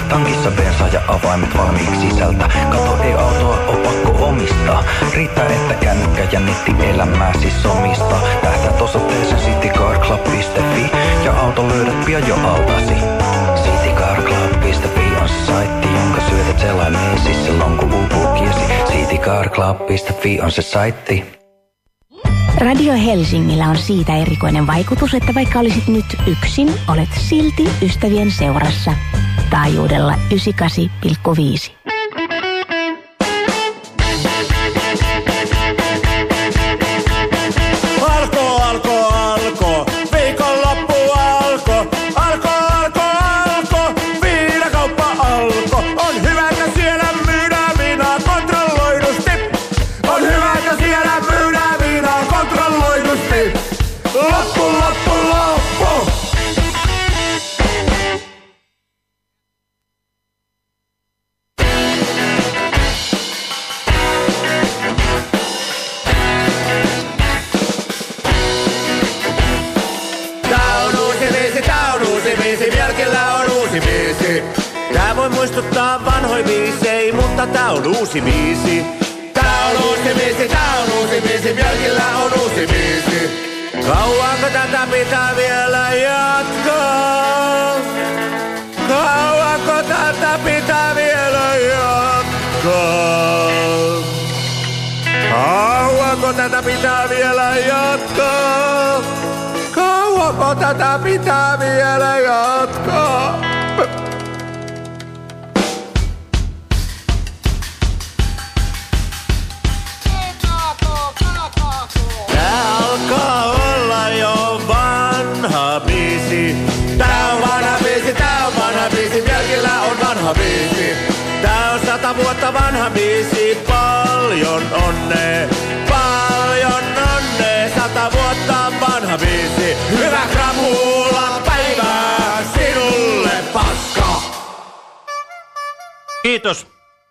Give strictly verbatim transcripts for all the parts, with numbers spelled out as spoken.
Tankissa bensa ja avaimet valmiiksi sisältä. Kato, ei autoa oo pakko omistaa. Riittää, että kännykkä ja nettielämää siis omistaa. Tähtäät osoitteeseen citycarclub piste fi ja auto löydät pian jo altasi. citycarclub piste fi on se saitti, jonka syötät selaimeesi silloin kun uupuu kiesi. citycarclub piste fi on se saitti. Radio Helsingillä on siitä erikoinen vaikutus, että vaikka olisit nyt yksin, olet silti ystävien seurassa. Taajuudella yhdeksänkymmentäkahdeksan pilkku viisi. Alko, alko, alko, viikonloppu alko. Alko, alko, alko, viinakauppa alko. On hyvä, että siellä myydään viinaa kontrolloidusti. On hyvä, että siellä myydään viinaa kontrolloidusti. Loppu, loppu, loppu. Tää voi muistuttaa vanhoi biisei, mutta tää on uusi biisi. Tää on uusi biisi, tää on uusi biisi, Björkillä on uusi biisi. Kauanko tätä pitää vielä jatkaa? Kauanko tätä pitää vielä jatkaa? Kauanko tätä pitää vielä jatkaa? Kauanko tätä pitää vielä jatkaa? Tää alkaa olla jo vanha biisi. Tää on vanha biisi, tää on vanha biisi, Björkillä on vanha biisi. Tää on sata vuotta vanha biisi, paljon onnea, paljon onnea, sata vuotta vanha biisi. Hyvä krapulan päivää sinulle, paska! Kiitos.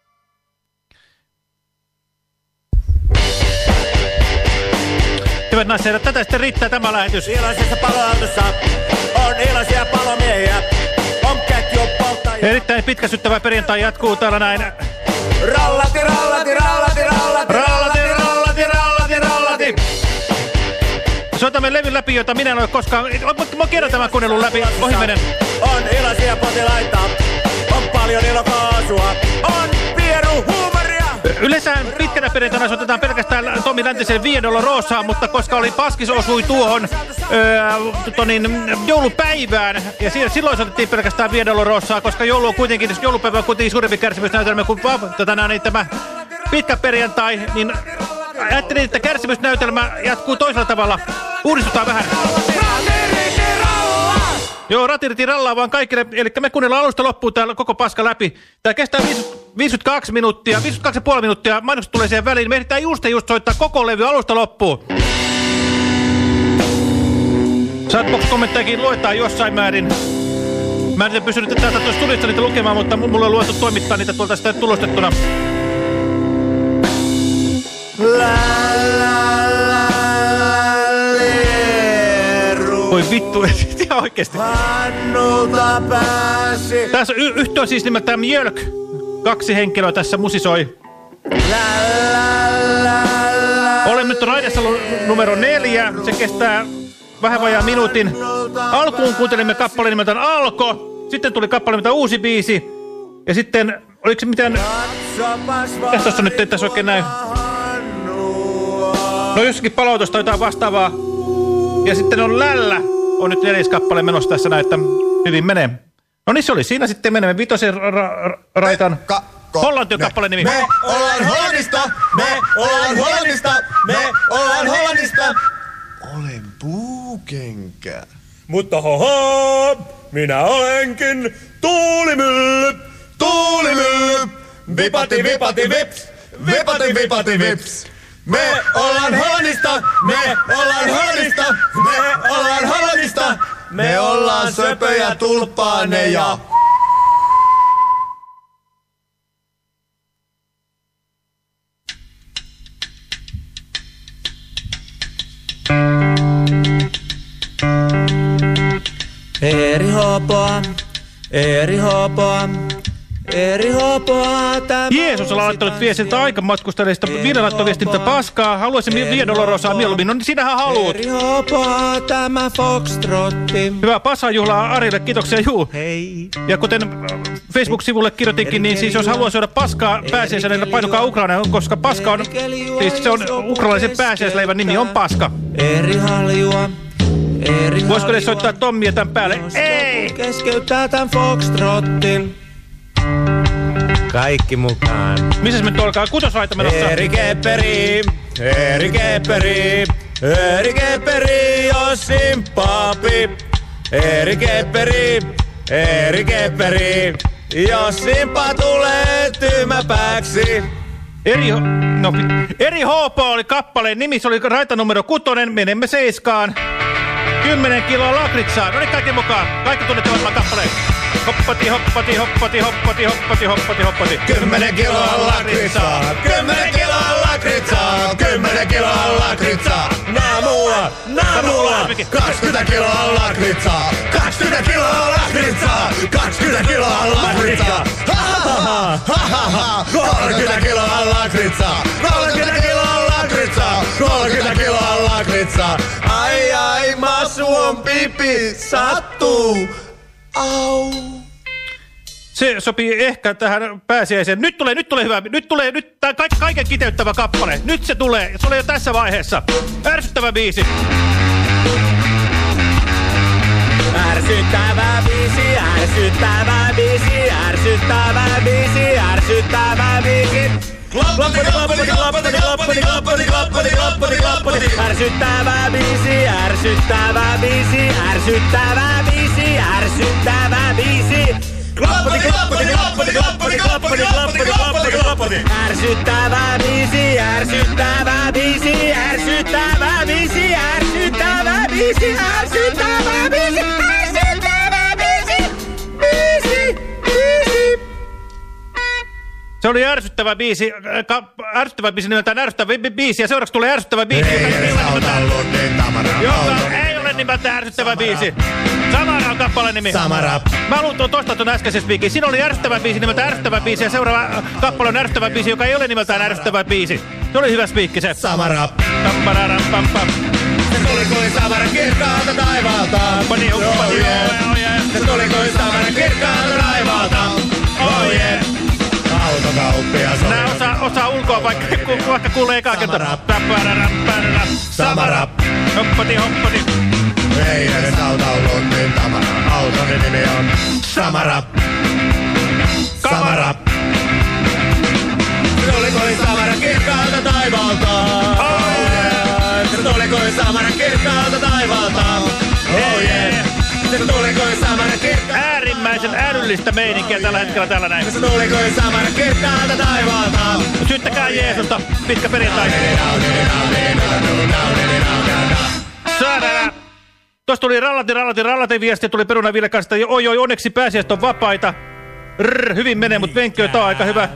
Hyvät naiset, tätä sitten riittää tämä lähetys. Iloisessa paloautossa on iloisia palomiehiä. On ketjupolttajia. Erittäin pitkäsyttävä perjantai jatkuu täällä näin. Rallati, rallati, rallati, rallati, Rallati, rallati, rallati, rallati. Soitamme levyn läpi, jota minä en ole koskaan... Mä kerron tämän kuunnelun läpi. Ohi menen. On iloisia potilaita. On paljon ilokaasua. On pieru huumoria. Yleensä pitkänä perjantaina soitetaan pelkästään Tommi Läntisen Via Dolorosaan, mutta koska oli Paskis osui tuohon öö, tonin, joulupäivään, ja siinä, silloin soitettiin pelkästään Via Dolorosaa, koska joulu on kuitenkin, joulupäivä on kuitenkin suurempi kärsimysnäytelmä kuin tota, niin, tämä pitkä perjantai, niin ajattelin, että kärsimysnäytelmä jatkuu toisella tavalla. Uudistutaan vähän. Joo, ratiriti rallaa vaan kaikille, eli me kuunnellaan alusta loppuun täällä koko paska läpi. Tää kestää viisikymmentäkaksi minuuttia, viisikymmentäkaksi pilkku viisi minuuttia, mainokset tulee siihen väliin. Me ehditään just ja just soittaa koko levy alusta loppuun. Chatbox-kommenttejakin luetaan jossain määrin. Mä en pystynyt täältä tuossa studiosta niitä lukemaan, mutta mulla on luettu toimittaa niitä tuolta sitä tulostettuna. Voi vittu, ihan oikeesti. Hannulta pääsi. Tässä y- yhtö on siis nimeltään Mjölk. Kaksi henkilöä tässä musisoi. Olemme nyt raidassa numero neljä. Se kestää vähän vajaa minuutin. Alkuun kuuntelimme kappaleen nimeltään Alko. Sitten tuli kappale nimeltään Uusi biisi. Ja sitten, oliko se mitään... Mitäs tossa nyt ei tässä oikein näy? No jossakin palautusta jotain vastaavaa. Ja sitten on Lällä. On nyt neljäs kappale menossa tässä näin, että hyvin menee. No niin se oli. Siinä sitten menemme vitosen ra ra raitan. Hollanti on kappaleen nimi. Me ollaan Hollannista! Me ollaan Hollannista! Me ollaan Hollannista! Olen puukenkä. Mutta hoho, minä olenkin tuulimylly! Tuulimylly! Vipati vipati vips! Vipati vipati vips! Me ollaan Hollannista! Me ollaan Hollannista! Me ollaan Hollannista! Me ollaan söpöjä tulppaaneja! Eri hopoa, eri hopoa, Eri hopoa tämä... Jeesus on laittanut viestintä aikamatkustajista. Viina laittoi viestintä paskaa. Haluaisin Via Dolorosaa mieluummin. No niin sinähän haluut. Eri hopoa tämä foxtrotti. Hyvää Pasajuhlaa Arille. Kiitoksia juu. Hei. Ja kuten Facebook-sivulle kirjoitinkin, niin siis jos haluaa syödä paskaa pääsiäisenä, niin painokaa Ukraina, koska paska on... Siis se on ukrainalaisen pääsiäisleivän nimi on paska. Eri haljua. Eri Voisiko ne soittaa Tommia tämän päälle? Ei! Keskeyttää tämän foxtrottin. Kaikki mukaan. Missäs me nyt olkaa? Kutosraita menossa? Eri Kepperi, Eri Kepperi, Eri Kepperi, Jossin papi. Eri Kepperi, Eri Kepperi, Jossinpa tulee tyhmäpäksi. Eri, no, eri H P oli kappaleen nimi, se oli raita numero kutonen, menemme seiskaan. Kymmenen kiloa lakritsaa, no niin kaikki mukaan, kaikki tunnettavat vaan kappaleen. Hoppati, hoppati, hoppati, hoppati, hoppati, hoppati, hoppati. Kymmenen kiloa lakritsaa, kymmenen kiloa lakritsaa, kymmenen kiloa lakritsaa. Naamua, naamua, kaksikymmentä kiloa lakritsaa, kaksikymmentä kiloa lakritsaa, kaksikymmentä kiloa lakritsaa. Ha ha ha ha, kolmekymmentä kiloa lakritsaa, kolmekymmentä kiloa lakritsaa, kolmekymmentä kiloa lakritsaa. Ai ai, masu on pipi, sattuu. Au. Se sopii ehkä tähän pääsiäiseen. Nyt tulee, nyt tulee hyvä. Nyt tulee, nyt tää kaik, kaiken kiteyttävä kappale. Nyt se tulee. Se oli jo tässä vaiheessa. Ärsyttävä biisi. Ärsyttävä biisi, ärsyttävä biisi, ärsyttävä biisi, ärsyttävä biisi. Kloppati, kloppati, kloppati, kloppati, kloppati, kloppati, kloppati, kloppati. Ärsyttävä biisi, ärsyttävä biisi, ärsyttävä biisi, ärsyttävä biisi. Kloppati, kloppati, kloppati, kloppati, kloppati, kloppati, kloppati, kloppati. Ärsyttävä biisi, ärsyttävä biisi, ärsyttävä biisi, ärsyttävä biisi, ärsyttävä biisi, ärsyttävä biisi, biisi, biisi. Se oli ärsyttävä biisi. Ärsyttävä biisi nimeltään ärsyttävä biisi. Ja seuraavaksi tulee ärsyttävä biisi, joka, joka ei ole nimeltään ärsyttävä biisi. Samara on kappaleen nimi. Samara. Mä haluan toistaa tuon äskeisen spiikin. Siinä oli ärsyttävä biisi nimeltään ärsyttävä biisi. Ja seuraava kappale on ärsyttävä biisi, joka ei ole nimeltään ärsyttävä biisi. Se oli hyvä spiikki se. Samara. Tampararam pam pam. Se tuli kuin Samara kirkkaalta taivaalta. Huppani huppani Oh yeah. oh yeah. Se tuli kuin Samara kirkkaalta taivaalta. Oh yeah. Autokauppias oli. Nää osaa, osaa ulkoa vaikka, ku, vaikka kuulee ekaa kertaa. Samara. Hoppati hoppati. Ei edes auta ollut niin tamara. Autoni nimi on Samara. Samara. Se tuli kuin Samara kirkkaalta taivaalta. Oh yeah. Se tuli kuin Samara kirkkaalta taivaalta. Oh yeah. Se tuli kuin Samara kirkkaalta. Äärimmäisen älyllistä meininkiä tällä hetkellä täällä näin. Se tuli kuin Samara kirkkaalta taivaalta. Syyttäkää Jeesusta, pitkä perjantai. Saadaan. Tuossa tuli rallati, rallati, rallati viesti, tuli Perunan Ville kanssa, että oi, oi, onneksi pääsiäiset on vapaita. Rrr, hyvin menee, mutta Venkki on aika hyvä.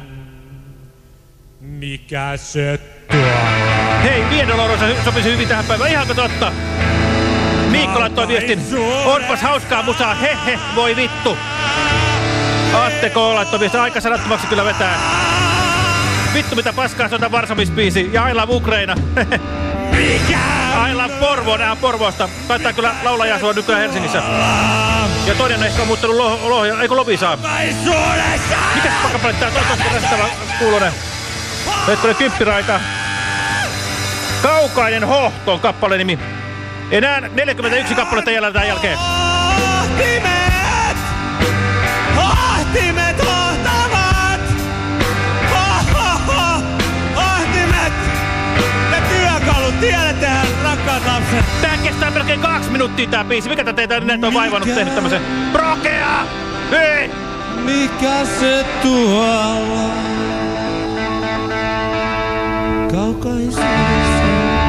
Mikä se tuolla? Hei, Via Dolorosa sopisi hyvin tähän päivään. Ihanko totta? Miikko laittoi viestin. Onpas hauskaa musaa, he he, voi vittu. Atte K. laittoi viestin, aika sanattomaksi kyllä vetää. Vittu mitä paskaa, se on tämän Varsomis-biisi. Ja I love Ukraina. Mikä? I love Porvo, nää on Porvoosta. Taitaa kyllä laulajaa asua nykyään Helsingissä. Ja toinen ehkä on muuttanut Lohja, lo, eikö Lovisaa? Mikäs pakkapalit tää on tosi rasittava kuulonen? Hetkinen kymppiraita. Kaukainen hohto on kappaleen nimi. Enää neljäkymmentäyksi kappaletta jäljellä tämän jälkeen. Hohtimet! Hohtimet hohtavat! Hohoho! Hohtimet! Ja työkalut, tiedättehän, rakkaat lapset. Tää kestää melkein kaksi minuuttia tää biisi. Mikä tää teitä näitä on vaivannut tehnyt tämmösen? Prokea! Hei! Mikä se tuolla? Kaukaisuudessa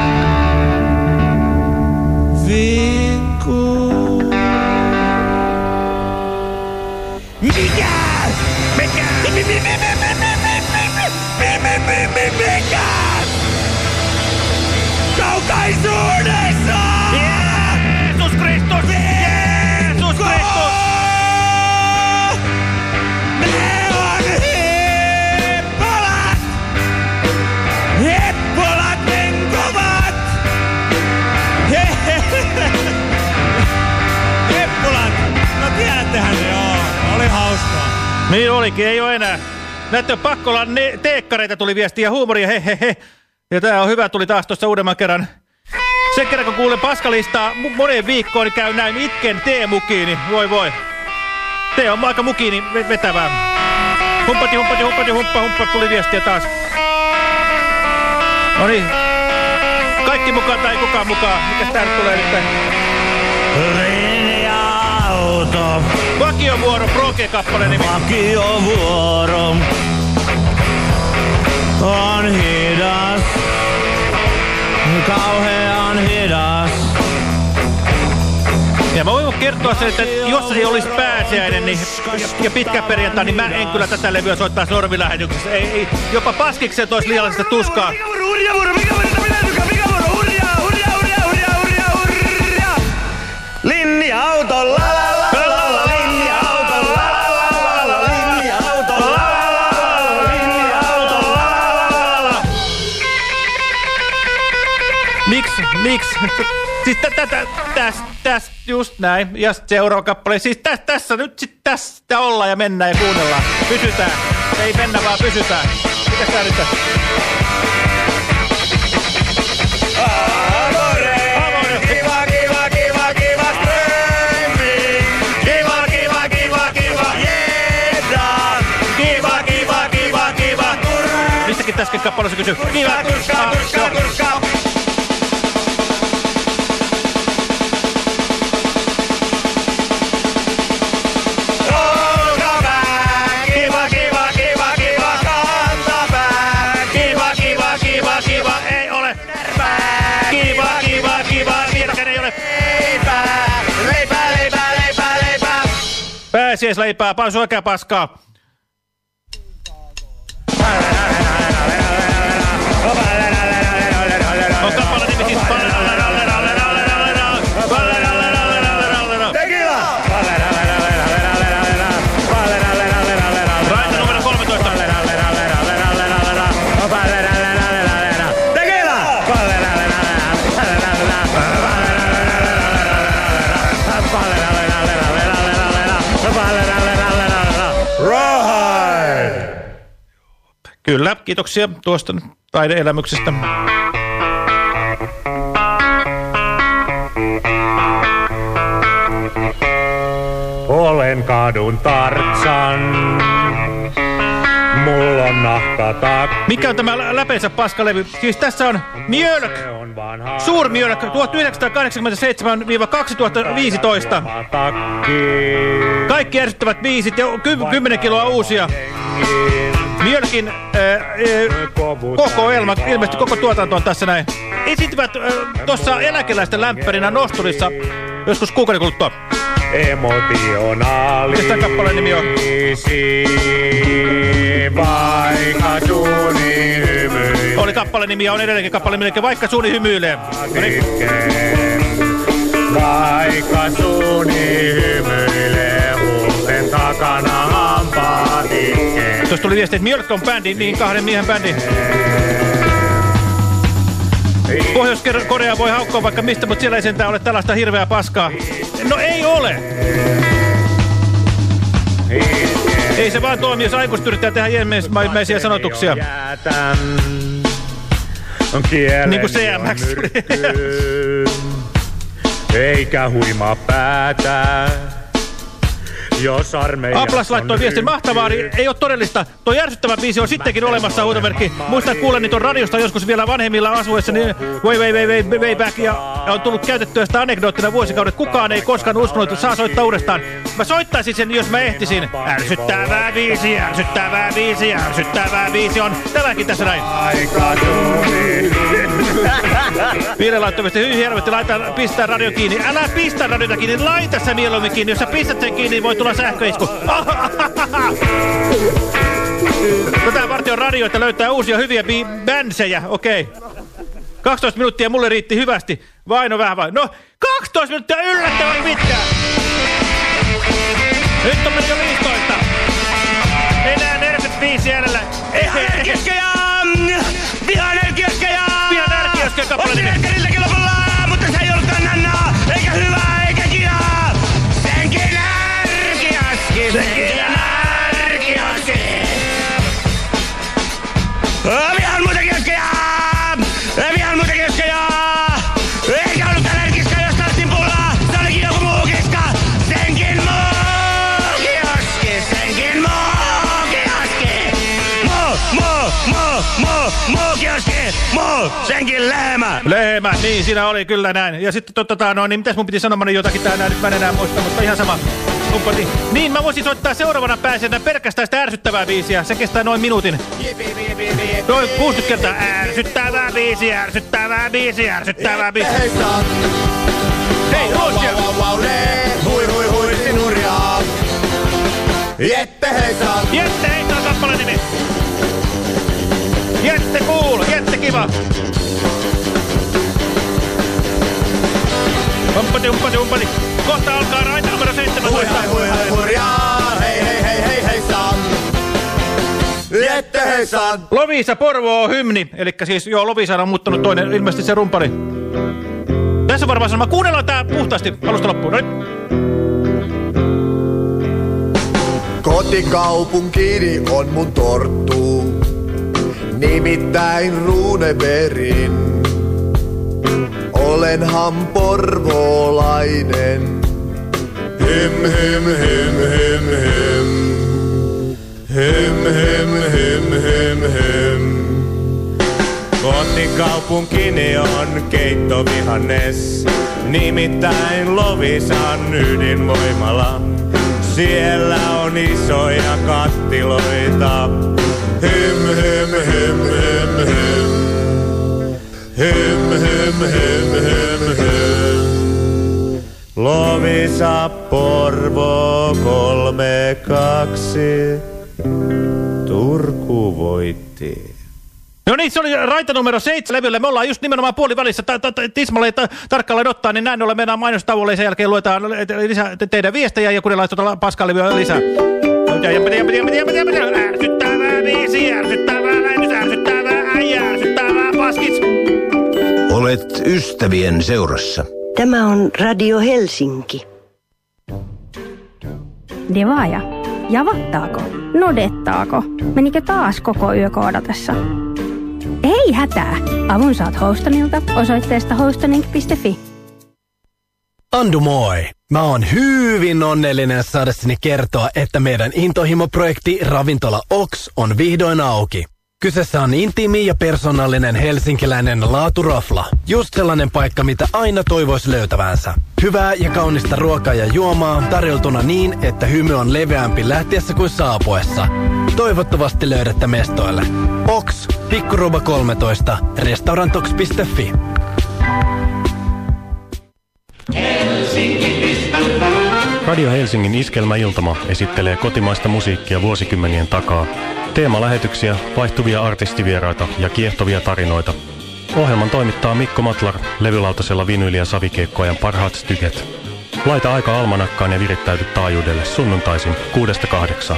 vinkuu. Mikä? Mikä? Mikä? Kaukaisuudessa! Jeesus Kristus! Jeesus Kristus! Ne on Niin olikin, ei ole enää. Näette on pakko olla ne teekkareita, tuli viestiä, huumoria, he he he. Ja tää on hyvä, tuli taas tuossa uudemman kerran. Sen kerran kun kuulen paskalistaa moneen viikkoon, niin käy näin itken T-mukiini. Voi voi. T on aika mukiini vetävää. Humpati, humpati, humpati, humppa, humppa, tuli viestiä taas. No niin. Kaikki mukaan tai kukaan mukaan. Mikäs tää nyt tulee nyt? Linja-auto. Vakiovuoro, Proge-kappale nimi. Vakiovuoro on hidas. Kauhean hidas. Ja mä voin kertoa sen, että jos ei olisi pääsiäinen niin, ja pitkä perjantai, niin mä en kyllä tätä levyä soittaisi normilähetyksessä. Ei, ei, jopa paskikset olisi liiallisesta tuskaa. Linja-auto, la la la la la, linja-auto, la la la la la, linja-auto, la la la la, linja-auto, la la la la. Miks, miks? Siis tätä, täs, täs, just näin. Ja seuraava kappale. Siis täs, tässä nyt sit tästä ollaan ja mennään ja kuunnellaan. Pysytään. Ei mennä vaan pysytään. Mitäs tää nyt on? Kiva, kiva, kiva, kiva, strömmi. Kiva, kiva, kiva, kiva, jedda. Kiva, kiva, kiva, kiva, turr. Mistäkin täsken kappaleessa kysyy? Kiva, Turska, turska, turska. Pääsiäisleipää, pansu oikea paskaa. On kappale nimi siis Tequila! Raita numero kolmetoista. Tequila! Rawhide! Kyllä, kiitoksia tuosta taide-elämyksestä. Olen kadun Tarzan. Mulla on nahkatakki. Mikä on tämä läpeensä paskalevy? Siis tässä on Mjölk, Suurmjölk tuhatyhdeksänsataakahdeksankymmentäseitsemän kaksituhattaviisitoista. Kaikki ärsyttävät biisit ja ky kymmenen kiloa uusia. Mjölkin äh, äh, kokoelma, ilmeisesti koko tuotanto on tässä näin. Esiintyvät äh, tuossa eläkeläisten lämpärinä nosturissa joskus kuukauden kuluttua. Emotionaalisi. Mistä kappaleen nimi on? Vaikka suuni hymyilee. Oli kappaleen nimi ja on edelleenkin kappaleen nimi, vaikka suuni hymyilee. Vaikka suuni hymyilee, huulten takana hampaat itkee. Tuossa tuli viesti, että Mjölk on bändi, niin kahden miehen bändi. Pohjois-Korea voi haukkoa vaikka mistä, mutta siellä ei sentään ole tällaista hirveää paskaa. No ei ole! Ei se vaan toimi, jos aikuiset yrittää tehdä jemmeisiä sanotuksia. Niin kuin C M X. Eikä huima päätä. Aplas laittoi viestin, mahtavaa, niin ei ole todellista. Tuo järsyttävä biisi on sittenkin olemassa, huutomerkki. Muistan kuulen niitä radiosta joskus vielä vanhemmilla asuessa, niin way, way, way, way, way back, ja on tullut käytettyä sitä anekdoottina vuosikaudet. Kukaan ei koskaan uskonut, että saa soittaa uudestaan. Mä soittaisin sen, jos mä ehtisin. Ärsyttävää biisi, ärsyttävää biisi, ärsyttävää biisi on tämäkin tässä näin. Viile laittoi viestin, hyvin hienosti, laita, pistää radio kiinni. Älä pistä radiota kiinni, laita se mieluummin kiinni. Jos sä pistät sen kiinni, niin voi tulla sähköisku. Tätä varten on radio, että löytää uusia hyviä bänsejä. Okei. Okay. kaksitoista minuuttia mulle riitti hyvästi. Vaino vähän vai. No, kaksitoista minuuttia yllättävän pitkään. Nyt on mennyt jo viisitoista. Enää neljäkymmentäviisi jäljellä. Vihan ärkiöskejä! Vihan ärkiöskejä! Vihan ärkiöskejä kappale nimi. Otti ärkiltä lopulla, mutta se ei ollutkaan nannaa. Eikä hyvää, eikä kiaa. Senkin ärkiöski, senkin mo, mo, mo, kioski, mo, senkin lehmä. Lehmä, niin siinä oli kyllä näin. Ja sitten tota, no niin, mitäs mun piti sanoa jotakin täällä, nyt mä en enää muista, mutta ihan sama. Umpati. Niin, mä voisin soittaa seuraavana pääsenä pelkästään sitä ärsyttävää biisiä. Se kestää noin minuutin. Noin kuusikymmentä kertaa. Ärsyttävää biisi, ärsyttävää biisi, ärsyttävää biisi. Hei, Ruotsia! Hui, hui, hui, sinurjaa. Jette Heisan. Jette Heisan kappaleen nimi. Jette cool, Jette kiva. Umpati, umpati, umpati. Kohta alkaa raita numero seitsemäntoista. Hui, hui, hui, hurjaa. Hei, hei, hei, hei, Heisan. Jette Heisan. Loviisa Porvoo hymni. Elikkä siis, joo, Loviisa on muuttanut toinen, ilmeisesti se rumpali. Tässä on varmaan sanoma. Kuunnellaan tää puhtaasti alusta loppuun. Noin. Kotikaupunkini on mun torttu, nimittäin Runebergin. Olenhan porvoolainen. Hym, hym, hym, hym, hym. Hym, hym, hym, hym, hym. Kotikaupunkini on keittovihannes, nimittäin Loviisan ydinvoimala. Siellä on isoja kattiloita. Hym, hym, hym, hym, hym. Hym, hym, hym, hym, hym. Loviisa Porvoo kolme kaksi. Turku voitti. No niin, se oli raita numero seitsemän levyllä. Me ollaan just nimenomaan puolivälissä tismalleen tarkkaan ottaa, niin näin ollen mennään mainostauolle ja sen jälkeen luetaan lisää teidän viestejä ja kuunnellaan tuota paskalevyä lisää. Ärsyttävää biisi, ärsyttävää lähetys, ärsyttävää äijä, ärsyttävää paskits. Olet ystävien seurassa. Tämä on Radio Helsinki. Devaaja, javattaako? Nodettaako? Menikö taas koko yö koodatessa? Ei hätää! Avun saat Hostonilta osoitteesta hostoning piste fi. Andu moi! Mä oon hyvin onnellinen saadessani kertoa, että meidän intohimoprojekti Ravintola Ox on vihdoin auki. Kyseessä on intiimi ja persoonallinen helsinkiläinen laaturafla. Just sellainen paikka, mitä aina toivoisi löytävänsä. Hyvää ja kaunista ruokaa ja juomaa tarjoltuna niin, että hymy on leveämpi lähtiessä kuin saapuessa. Toivottavasti löydätte mestoille. Ox, Pikkuruba kolmetoista, restaurantox piste fi. Radio Helsingin Iskelmäiltama esittelee kotimaista musiikkia vuosikymmenien takaa. Teemalähetyksiä, vaihtuvia artistivieraita ja kiehtovia tarinoita. Ohjelman toimittaa Mikko Matlar levylautasella vinyli- ja savikeikkoajan parhaat styket. Laita aika almanakkaan ja virittäyty taajuudelle sunnuntaisin kuudesta kahdeksaan.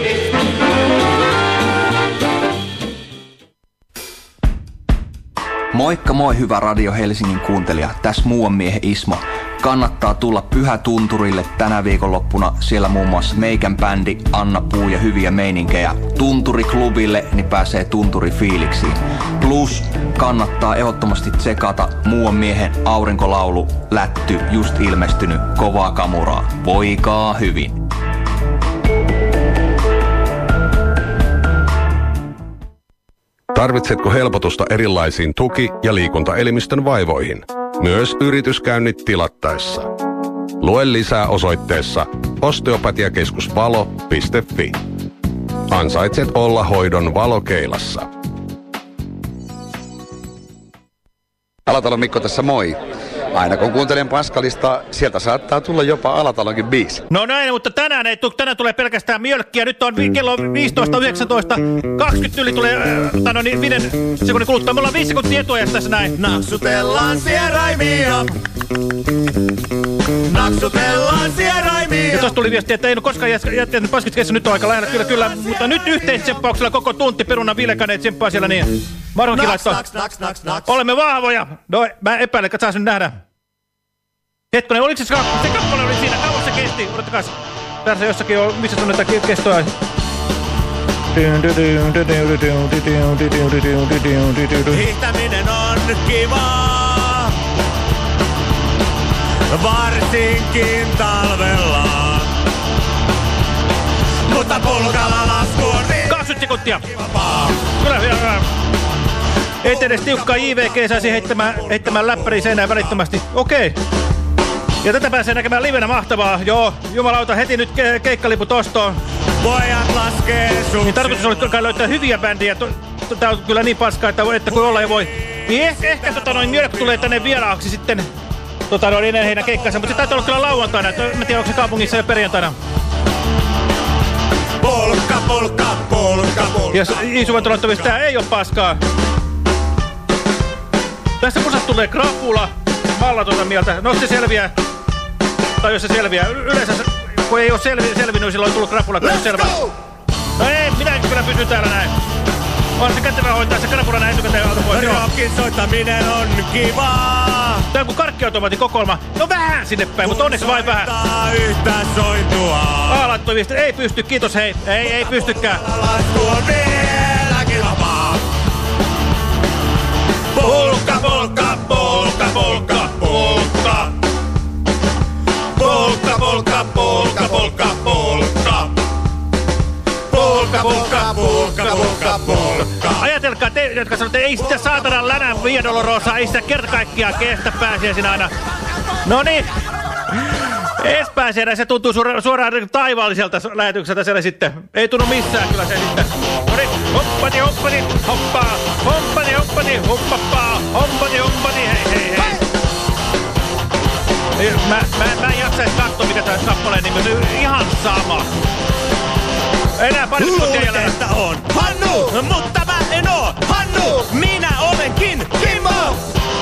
Moikka moi hyvä Radio Helsingin kuuntelija, tässä muuan miehen Ismo. Kannattaa tulla Pyhätunturille tänä viikonloppuna, siellä muun muassa meikän bändi, Anna Puu ja hyviä meininkejä. Tunturiklubille, niin pääsee tunturifiiliksiin. Plus kannattaa ehdottomasti tsekata muuan miehen Aurinkolaulu, lätty, just ilmestynyt, kovaa kamuraa. Voikaa hyvin! Tarvitsetko helpotusta erilaisiin tuki- ja liikuntaelimistön vaivoihin? Myös yrityskäynnit tilattaessa. Lue lisää osoitteessa osteopatiakeskus valo piste fi. Ansaitset olla hoidon valokeilassa. Alatalon Mikko tässä moi. Aina kun kuuntelen Paskalista, sieltä saattaa tulla jopa Alatalonkin biisi. No näin, mutta tänään ei tule, tänään tulee pelkästään mjölkkiä. Nyt on vi kello viisitoista yhdeksäntoista, kaksikymmentä yli tulee, äh, no niin, viiden sekunnin kuluttua. Me ollaan viisi sekuntia etuajassa tässä näin. Naksutellaan sieraimia. Naksutellaan sieraimia. Ja tosta tuli viesti, että ei ole koskaan jättänyt paskitskessa, nyt on aika lähellä, kyllä, kyllä. Mutta nyt yhteistsemppauksella koko tunti perunan Vilekaneet tsemppaa siellä niin. Marhonkin laittoi. Olemme vahvoja. No, mä epäilen, että saa sen nähdä. Hetkonen, oliko se, se kappale oli siinä? Kauan se kesti? Odottakas. Tässä jossakin on, missä sun näitä kestoja? Hiihtäminen on kivaa, varsinkin talvella. Mutta pulkalla lasku on niin kaksikymmentä sekuntia. Kyllä Ei edes tiukkaa J V G saisi heittämään, heittämään läppäriin seinään välittömästi. Okei. Ja tätä pääsee näkemään livenä mahtavaa. Joo, jumalauta, heti nyt ke keikkaliput ostoon. Pojat laskee sun. Niin tarkoitus oli kai löytää hyviä bändiä. Tää on kyllä niin paskaa, että, että kun olla ei voi. Niin ehkä, ehkä tota noin Mjölk tulee tänne vieraaksi sitten. Tota noin ennen heinä keikkansa, mutta se täytyy olla kyllä lauantaina. Mä tiedän, onko se kaupungissa jo perjantaina. Polka, polka, polka, polka. Ja Iisuvantolattomissa tää ei oo paskaa. Tässä musasta tulee krapula. Mä ollaan tuota mieltä. No se selviää. Tai jos se selviää. Yleensä kun ei oo selvi, selvinnyt, silloin on tullut krapula, kun on selvä. No ei, minä kyllä pysyn täällä näin. On se kätevä hoitaa se krapula näin etukäteen auto pois. Rockin soittaminen on kivaa. Tää on kuin karkkiautomaatin kokoelma. No vähän sinne päin, mutta onneksi vain vähän. Yhtä sointua. Aalattu viesti. Ei pysty, kiitos hei. Ei, ei pystykään. Lasku on vieläkin vapaa. Polka, polka, polka, polka, polka. Polka, polka, polka, polka, polka. Polka, polka, polka, polka, polka. Ajatelkaa te, jotka sanotte, ei sitä saatana länän Via Dolorosa, ei sitä kerta kaikkiaan kestä pääsiäisinä aina. Noniin. Espääsiänä se tuntuu suora, suoraan taivaalliselta lähetykseltä siellä sitten. Ei tunnu missään kyllä se sitten. Noniin, hoppati, hoppati, hoppaa. Hoppati, hoppati, huppappaa. Hoppati, hoppati, hei, hei, hei. Mä, mä, mä en jaksais katsoa, mikä tää kappaleen nimi on. Ihan sama. Enää pari minuuttia jäljellä. Luulet, että on Hannu, mutta mä en oo Hannu. Minä olenkin Kimmo.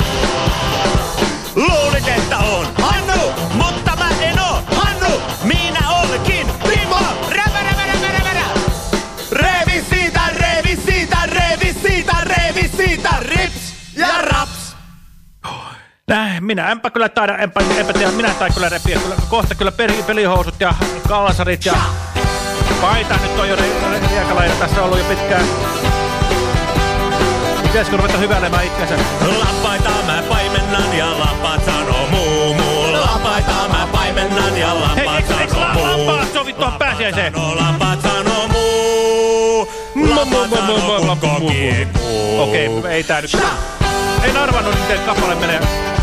Luulit, että on Hannu, mutta mä en oo Hannu. Minä olenkin Kimmo. Räpä, räpä, räpä, räpä, räpä. Revi siitä, revi siitä, revi siitä, revi siitä, rips ja raps. Näin, minä enpä kyllä taida, enpä, enpä tiedä, minä tai kyllä repiä. Kyllä, kohta kyllä pelihousut ja kalsarit ja paita nyt on jo riekalainen. Tässä on ollut jo pitkään. Pitäisikö ruveta hyväilemään itsensä? Lampaita mä paimennan ja lampaat sanoo muu muu. Lampaita mä paimennan ja lampaat sanoo muu. Hei, lampaat sovit tuohon pääsiäiseen? Lampaat sanoo muu. Lampaat sanoo kukko kiekuu. Okei, ei tää nyt. En arvannut, miten kappale menee.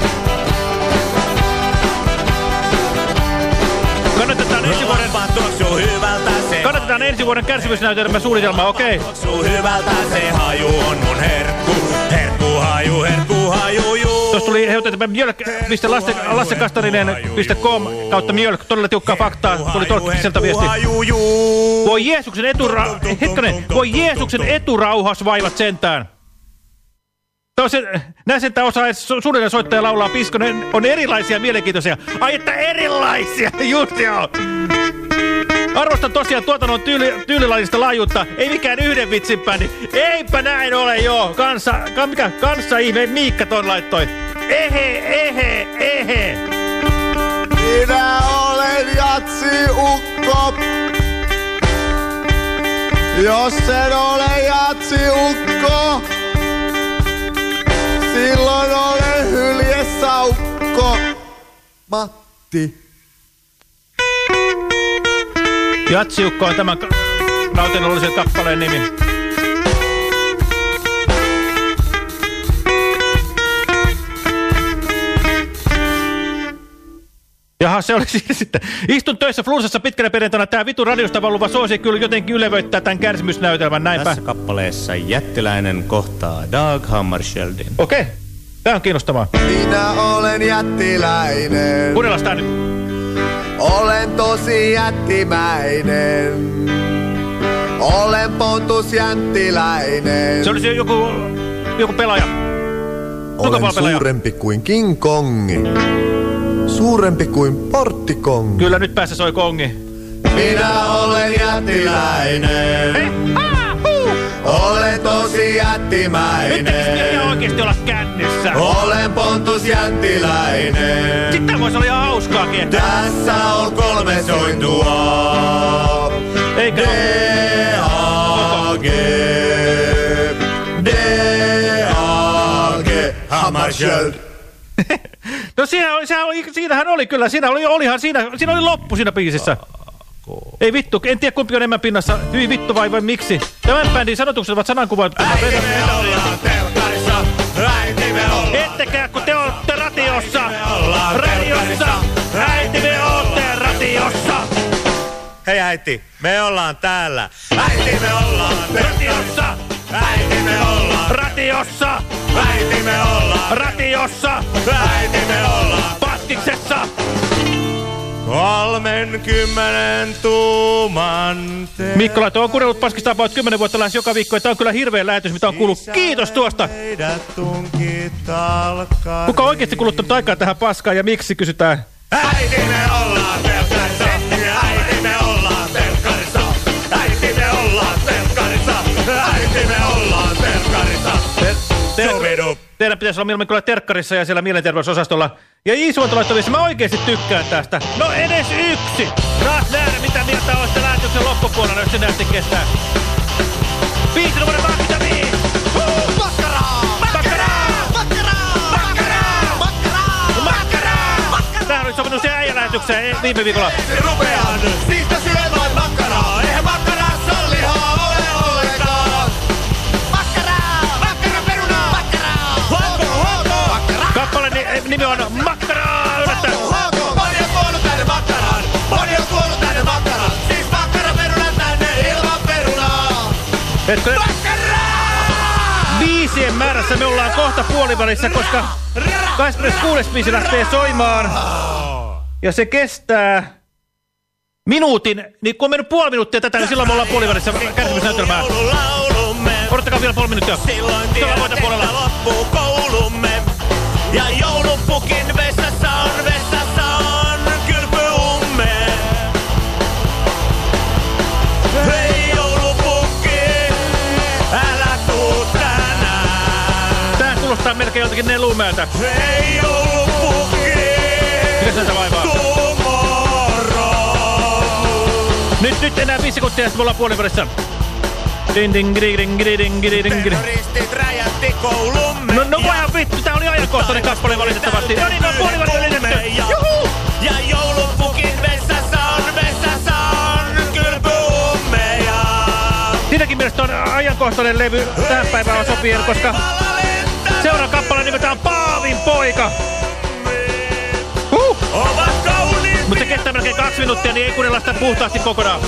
Kannatetaan ensi vuoden... Kannatetaan ensi vuoden kärsimysnäytelmän suunnitelmaa, okei. Okay. Hyvältä se haju on mun herkku. Herkku haju, herkku haju, juu. Tuossa tuli heutettava mjölk piste lasse kastarinen piste com kautta mjölk. Todella tiukkaa faktaa. Tuli Tolkkiselta viesti. Voi Jeesuksen etura... Hetkonen. Voi Jeesuksen eturauhas vaivat sentään. Nää sentään osaa suunnilleen soittaja laulaa piskonen. On erilaisia mielenkiintoisia. Ai että erilaisia! Just joo! Arvostan tosiaan tuotannon tyyli, tyylilajista laajuutta. Ei mikään yhden vitsin bändi. Eipä näin ole joo. Kansa, ka, mikä? Kansa ihme Miikka ton laittoi. Ehe, ehe, ehe. Minä olen jatsi-ukko. Jos en ole jatsi-ukko, silloin olen hyljesaukko. Matti. Jatsiukko on tämän nautinnollisen kappaleen nimi. Jaha, se oli siinä sitten. Istun töissä flunssassa pitkänä perjantaina. Tää vitun radiosta valuva soosi kyllä jotenkin ylevöittää tämän kärsimysnäytelmän. Näinpä. Tässä kappaleessa jättiläinen kohtaa Dag Hammarskjöldin. Okei, okay. Tää on kiinnostavaa. Minä olen jättiläinen. Kuunnellaan tää nyt. Olen tosi jättimäinen. Olen Pontus jättiläinen. Se olisi joku, joku pelaaja. Olen suurempi kuin King Kongi. Suurempi kuin Porttikongi. Kyllä nyt päässä soi kongi. Minä olen jättiläinen. Hei, haa, huu. Olen tosi jättimäinen. Nyt tekisi ihan oikeesti olla kännissä. Olen Pontus jättiläinen. Sitten voisi olla ihan hauskaakin. Tässä on kolme sointua. Eikä D A G D A G Hammarskjöld. No siinä oli, oli, siinähän oli kyllä, siinä oli, olihan siinä, siinä oli loppu siinä biisissä. Ei vittu, en tiedä kumpi on enemmän pinnassa. Hyi vittu vai vai miksi? Tämän bändin sanotukset ovat sanankuvat. Äijä ollaan telkkarissa, äiti me ollaan. Ettekä kun te ootte ratiossa. Radiossa. Äiti me ootte ratiossa. Hei äiti, me ollaan täällä. Äiti me ollaan ratiossa. Äiti me ollaan ratiossa. Äiti me ollaan ratiossa. Äiti me ollaan Paskiksessa. Kolmenkymmenen tuuman te... Mikko Laito on kuunnellut Paskista about kymmenen vuotta lähes joka viikko, että on kyllä hirveä lähetys, mitä on kuullut. Kiitos tuosta! Kuka on oikeasti kuluttanut aikaa tähän paskaan ja miksi, kysytään? Äiti me ollaan telkkarissa! Äiti me ollaan telkkarissa! Äiti me ollaan telkkarissa! Äiti me ollaan telkkarissa! Teidän pitäisi olla mieluummin kyllä terkkarissa ja siellä mielenterveysosastolla. Ja Iisuanto laittavissa mä oikeesti tykkään tästä. No edes yksi! Taas nähdä mitä mieltä olette lähetyksen loppupuolella, jos se näytti kestää. Viisi numero kaksikymmentäviisi! Makkaraa! Makkaraa! Makkaraa! Makkaraa! Makkaraa! Makkaraa! Tähän oli sopinut se äijälähetykseen viime viikolla. Rupean siitä syömään makkaraa. Eihän makkarassa lihaa ole ollenkaan. Makkaraa! Makkara perunaa! Makkaraa! Hoko! Hoko! Makkaraa! Kappaleen nimi on Makkaraa! Yllättää! Hoko! Moni on kuollut tänne makkaraan. Moni on kuollut tänne makkaraan. Siis makkara perunat tänne ilman perunaa. Etkö? Biisien määrässä me ollaan kohta puolivälissä, koska kahdeskymmeneskuudes biisi lähtee soimaan. Ja se kestää minuutin. Niin kun on mennyt puoli minuuttia tätä, niin silloin me ollaan puolivälissä kärsimysnäytelmää. Odottakaa vielä puoli minuuttia. Silloin tiedätte, loppuu koulumme. Ja joulupukin vessassa on, vessassa on kylpyumme. Hei joulupukki, älä tuu tänään. Tää kuulostaa melkein joltakin Nelumäeltä. Hei joulupukki, mitä sä vaivaa? Nyt, nyt enää viisi sekuntia, että me ollaan puolivälissä. Ding ding ding ding ding ding ding. Terroristit räjähti koulumme. No, no voihan vittu, tää oli ajankohtainen kappale valitettavasti. No niin, me on puolivälissä ylitetty. Juhu! Ja joulupukin vessassa on, vessassa on kylpyummeja. Siinäkin mielestä on ajankohtainen levy tähän päivään sopien, koska seuraava kappale nimetään Paavin poika. Huh! Mutta se kestää melkein kaksi minuuttia, niin ei kuunnella sitä puhtaasti kokonaan.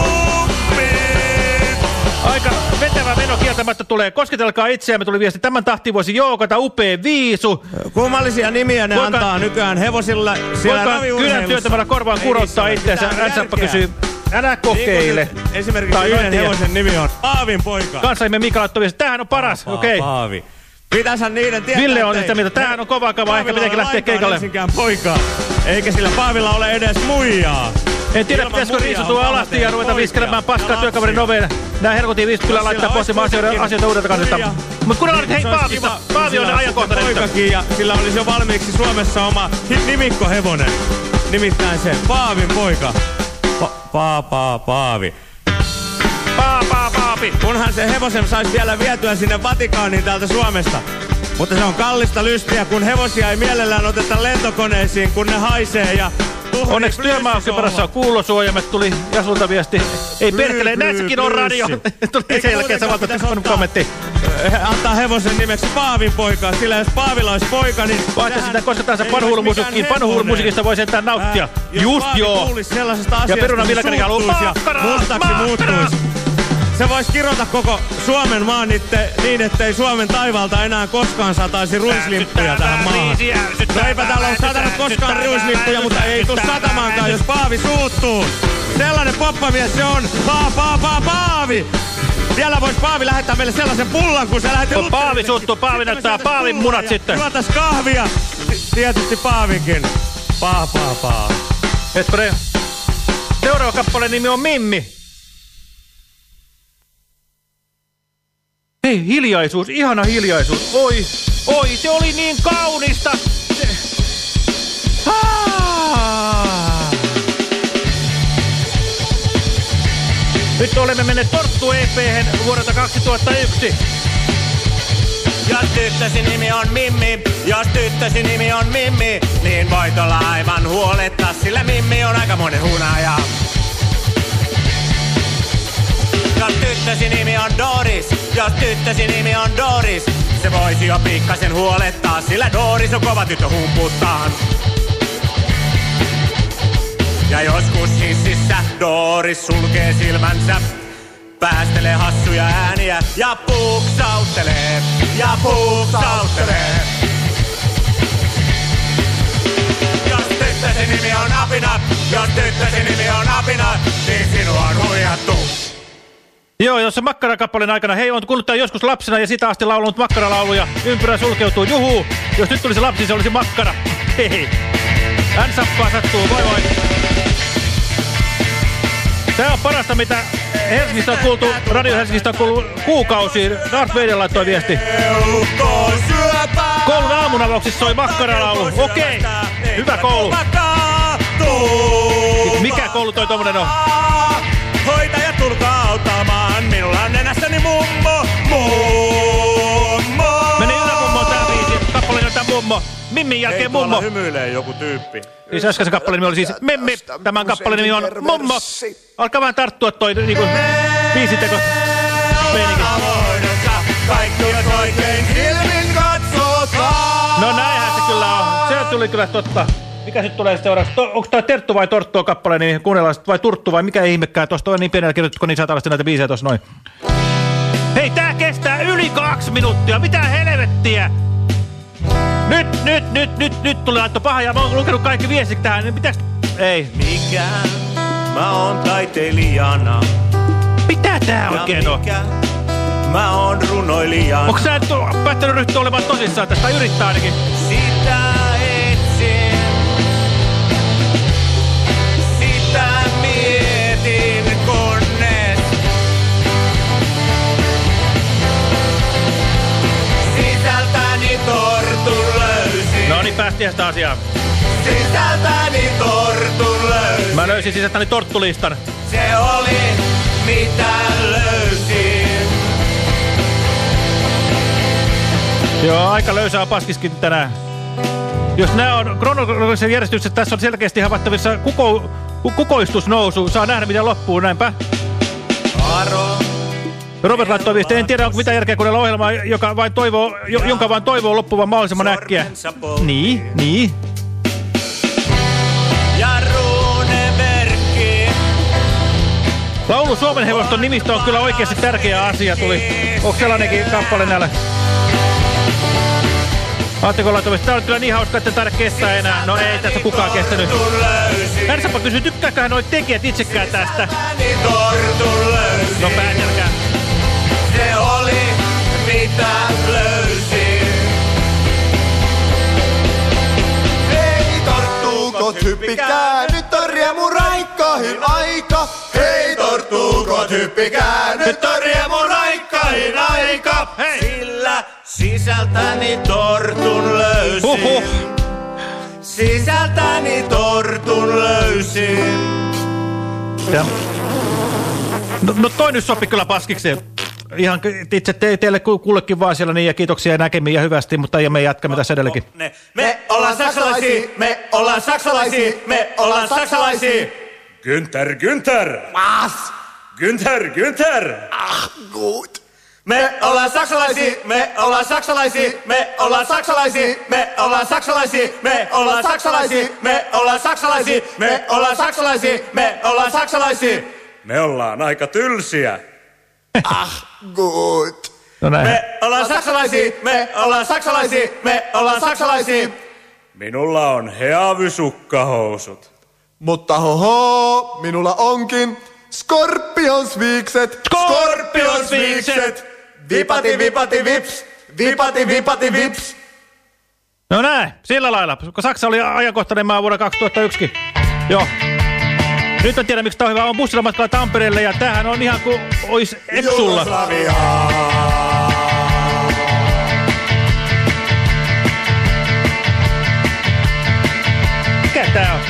Aika vetävä meno kieltämättä tulee. Kosketelkaa itseämme, tuli viesti. Tämän tahtiin voisi joukata upea viisu. Kummallisia nimiä ne Voika, antaa nykyään hevosilla. Voika kylän työtämällä korvaan kurottaa itseänsä. Änsappa kysyy, älä kokeile. Esimerkiksi yhden hevosen nimi on Paavin poika. Kanssaimme Mika laittoi viesti. Tämähän on paras. Okei. Okay. Paavi. Pitäishän niiden tietää, Ville on sitä mieltä. Tämähän on kova kava. Ehkä mitenkin lähtee keikalle. Poikaa. Eikä sillä Paavilla ole edes muijaa. En tiedä, pitäisikö riisutua alasti ja ruveta viskelemään paskaa työkaverin oveen. Nää helkotin viisi kyllä laittaa pohtimaan asioita, asioita uudelta kannalta. Mutta kuunnellaan nyt hei Paavista. Paavi on ajankohtainen. Poikakin ja sillä olisi jo valmiiksi Suomessa oma nimikkohevonen. Nimittäin se Paavin poika. Pa, pa, pa, Paavi. Paa, paa, paapi. Kunhan se hevosen saisi vielä vietyä sinne Vatikaaniin täältä Suomesta. Mutta se on kallista lystiä, kun hevosia ei mielellään oteta lentokoneisiin, kun ne haisee ja... Onneksi työmaaokiparassa on kuulosuojamet, tuli Jasulta viesti. Ei perkele, näissäkin on radio. Tuli sen jälkeen samalta kommentti. Antaa hevosen nimeksi Paavin poika, sillä jos Paavilla olisi poika, niin... Vaihtaa sitä koska tahansa panhuulumusiikkiin. Panhuulumusiikista voi sentään nauttia. Just joo. Ja perunan Vilkari haluaa makkaraa, makkaraa. Se voisi kirota koko Suomen maan itte, niin, ettei Suomen taivaalta enää koskaan sataisi ruislimppuja tähän maahan. No eipä täällä ole satanut koskaan ruislimppuja, mutta ei tuu satamaankaan, jos Paavi suuttuu. Sellainen poppamies se on. Paa, paa, paa, Paavi! Vielä vois Paavi lähettää meille sellaisen pullan, kun se lähetti... Kun Paavi suuttuu, Paavi näyttää Paavin munat sitten. Juotas kahvia. Tietysti Paavinkin. Paa, paa, paa. Hetkone. Seuraava kappaleen nimi on Mimmi. Hei, hiljaisuus, ihana hiljaisuus. Oi, oi, se oli niin kaunista. Se... Nyt olemme menneet Torttu E P:hen vuodelta kaksituhattayksi. Jos tyttösi nimi on Mimmi, jos tyttösi nimi on Mimmi, niin voit olla aivan huoletta, sillä Mimmi on aikamoinen hunaja. Jos tyttösi nimi on Doris, Jos tyttösi nimi on Doris, se voisi jo pikkasen huolettaa, sillä Doris on kova tyttö humputtaan. Ja joskus hississä Doris sulkee silmänsä, päästelee hassuja ääniä ja puksauttelee, ja puksauttelee. Jos tyttösi nimi on Apina, jos tyttösi nimi on Apina, niin sinua on huijattu. Joo, jos se makkarakappaleen aikana, hei, on kuullut joskus lapsena ja sitä asti laulunut makkaralauluja. Ympyrä sulkeutuu, juhuu. Jos nyt tulisi lapsi, se olisi makkara. Hei, N-sappaa sattuu, voi voi. Tämä on parasta, mitä Helsingistä on kuultu, Radio Helsingistä on kuullut kuukausiin. Darth Vader laittoi viesti. Koulun aamunavauksissa soi makkaralaulu. Okei, hyvä koulu. Mikä koulu toi tommonen on? Hoitaja, tulkaa auttamaan, minulla on nenässäni mummo, mummo. Meni ylämummoon tää biisi, kappaleen on tää mummo. Mimmin jälkeen Hei, mummo. hymyilee joku tyyppi. Siis äsken se kappaleen nimi oli siis Mimmi, tämän kappaleen nimi on mummo. Alkaa vähän tarttua toi niinku biisiteko meininki. Kaikki jos oikein silmin katsotaan. No näinhän se kyllä on, se tuli kyllä totta. Mikä nyt tulee seuraavaksi? Onko tämä Terttu vai Torttu on kappale, niin kuunnellaan vai Turttu vai mikä ihmekään? Tuosta on niin pienellä kirjoitettu, kun niin saa tällaista näitä biisejä tuossa noin. Hei, tää kestää yli kaksi minuuttia. Mitä helvettiä? Nyt, nyt, nyt, nyt, nyt tulee laitto paha ja mä oon lukenut kaikki viestit tähän. Niin pitääks... Ei. Mikä? Mä oon taiteilijana. Mitä tää oikein on? Mikä? Mä oon runoilijana. Onko sä nyt päättänyt ryhtyä olemaan tosissaan tästä? Yrittää ainakin. Sitä etsin. Sitä mietin konnes. Sisältäni tortun löysin. No niin, päästiin sitä asiaa. Sisältäni tortun löysin. Mä löysin sisältäni torttulistan. Se oli mitä löysin. Joo, aika löysää on paskiskin tänään. Jos nämä on kronologisen järjestykset, tässä on selkeästi havaittavissa kuko, kukoistusnousu. Saa nähdä, miten loppuu, näinpä. Aro. Robert laittoi viesti, en tiedä, onko mitään järkeä kuunnella ohjelmaa, joka vain toivoo, jo, jonka vain toivoo loppuvan mahdollisimman äkkiä. Niin, niin. Ja runeverkki. Laulu Suomen hevoston nimistä on kyllä oikeasti tärkeä asia, tuli. Onko sellainenkin kappale näillä? Aatteko laittomista? Tää on kyllä niin hauska, että taida kestää enää. No ei tässä kukaan kestänyt. Härsapä kysyy, tykkääköhän noit tekijät itsekään tästä? No päätelkää. Se oli mitä löysin. Hei torttuukot hyppikää, nyt on riemu raikkahin aika. Hei torttuukot hyppikää, nyt on riemu raikkahin aika. Hei! Sillä sisältäni tortun löysin. Huhhuh. Sisältäni tortun löysin. Ja. No, no toi nyt sopi kyllä paskikseen. Ihan itse te, teille kullekin vaan siellä niin ja kiitoksia ja näkemiin ja hyvästi, mutta ja me jatkamme tässä edelläkin. Me ollaan saksalaisia, me ollaan saksalaisia, me ollaan saksalaisia. Günther, Günther! Was? Günther, Günther! Ach, gut. Me ollaan saksalaisia, me ollaan saksalaisia, me ollaan saksalaisia, me ollaan saksalaisia, me ollaan saksalaisia, me ollaan saksalaisia, me ollaan saksalaisia, me ollaan saksalaisia. Me ollaan aika tylsiä. Ah, gut. No näin. Me ollaan saksalaisia, me ollaan saksalaisia, me ollaan saksalaisia. Minulla on heavysukkahousut. Mutta hoho, minulla onkin Skorpionsviikset. Skorpionsviikset. Vipati, vipati, vips. Vipati, vipati, vips. No näin, sillä lailla. Kun Saksa oli ajankohtainen maa vuonna kaksituhattayksi. Joo. Nyt en tiedä, miksi tää on hyvä. On bussilla matkalla Tampereelle ja tämähän on ihan kuin ois Exulla. Mikä tää on?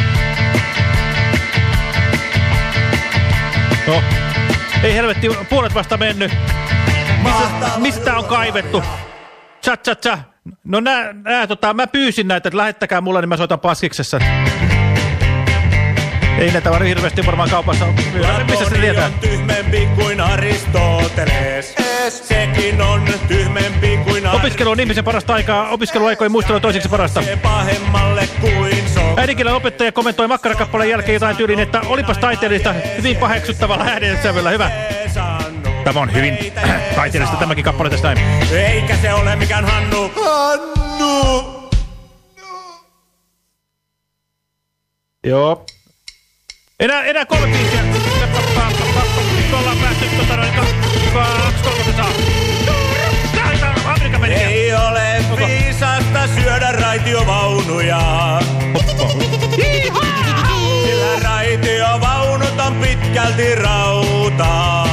No, ei helvetti, puolet vasta mennyt. Missä, mistä on kaivettu? Tcha, tcha, tcha. No nää, nää tota, mä pyysin näitä, että lähettäkää mulle, niin mä soitan paskiksessa. Ei näitä vaan hirveästi varmaan kaupassa myydä. Missä se tietää? On tyhmempi kuin Aristoteles. Opiskelu on ihmisen parasta aikaa. Opiskeluaikojen muistelu on toiseksi parasta. Äidinkielen opettaja kommentoi makkarakappaleen jälkeen jotain tyyliin, että olipas taiteellista hyvin paheksuttavalla äänensävyllä. Hyvä. Tämä on hyvin taiteellista tämäkin kappale tästä näin. Eikä se ole mikään Hannu. Hannu! Joo. Enää, enää kolme biisiä. Nyt ollaan päästy tota noin kaksi kolmosesaa. Amerikan meniä. Ei ole viisasta syödä raitiovaunuja. Sillä raitiovaunut on pitkälti rautaa.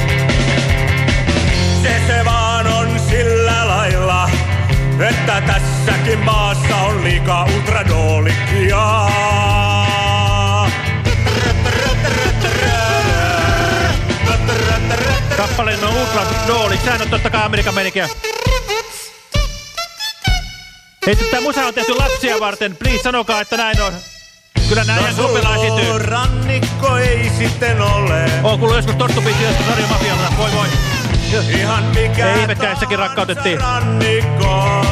Se se vaan on sillä lailla, että tässäkin maassa on liikaa ultradoolikkia. Kappaleen on ultradoolik. Sehän on totta kai Amerikan menikiä. Hei, tää musa on tehty lapsia varten. Please, sanokaa, että näin on. Kyllä näin ihan grupilla esityy. Rannikko ei sitten ole. Oon kuullut joskus torttubiisiä joskus Radio Mafialta. Voi voi. Ihan mikä ei ihmetkään, sekin rakkautettiin. Rannikko.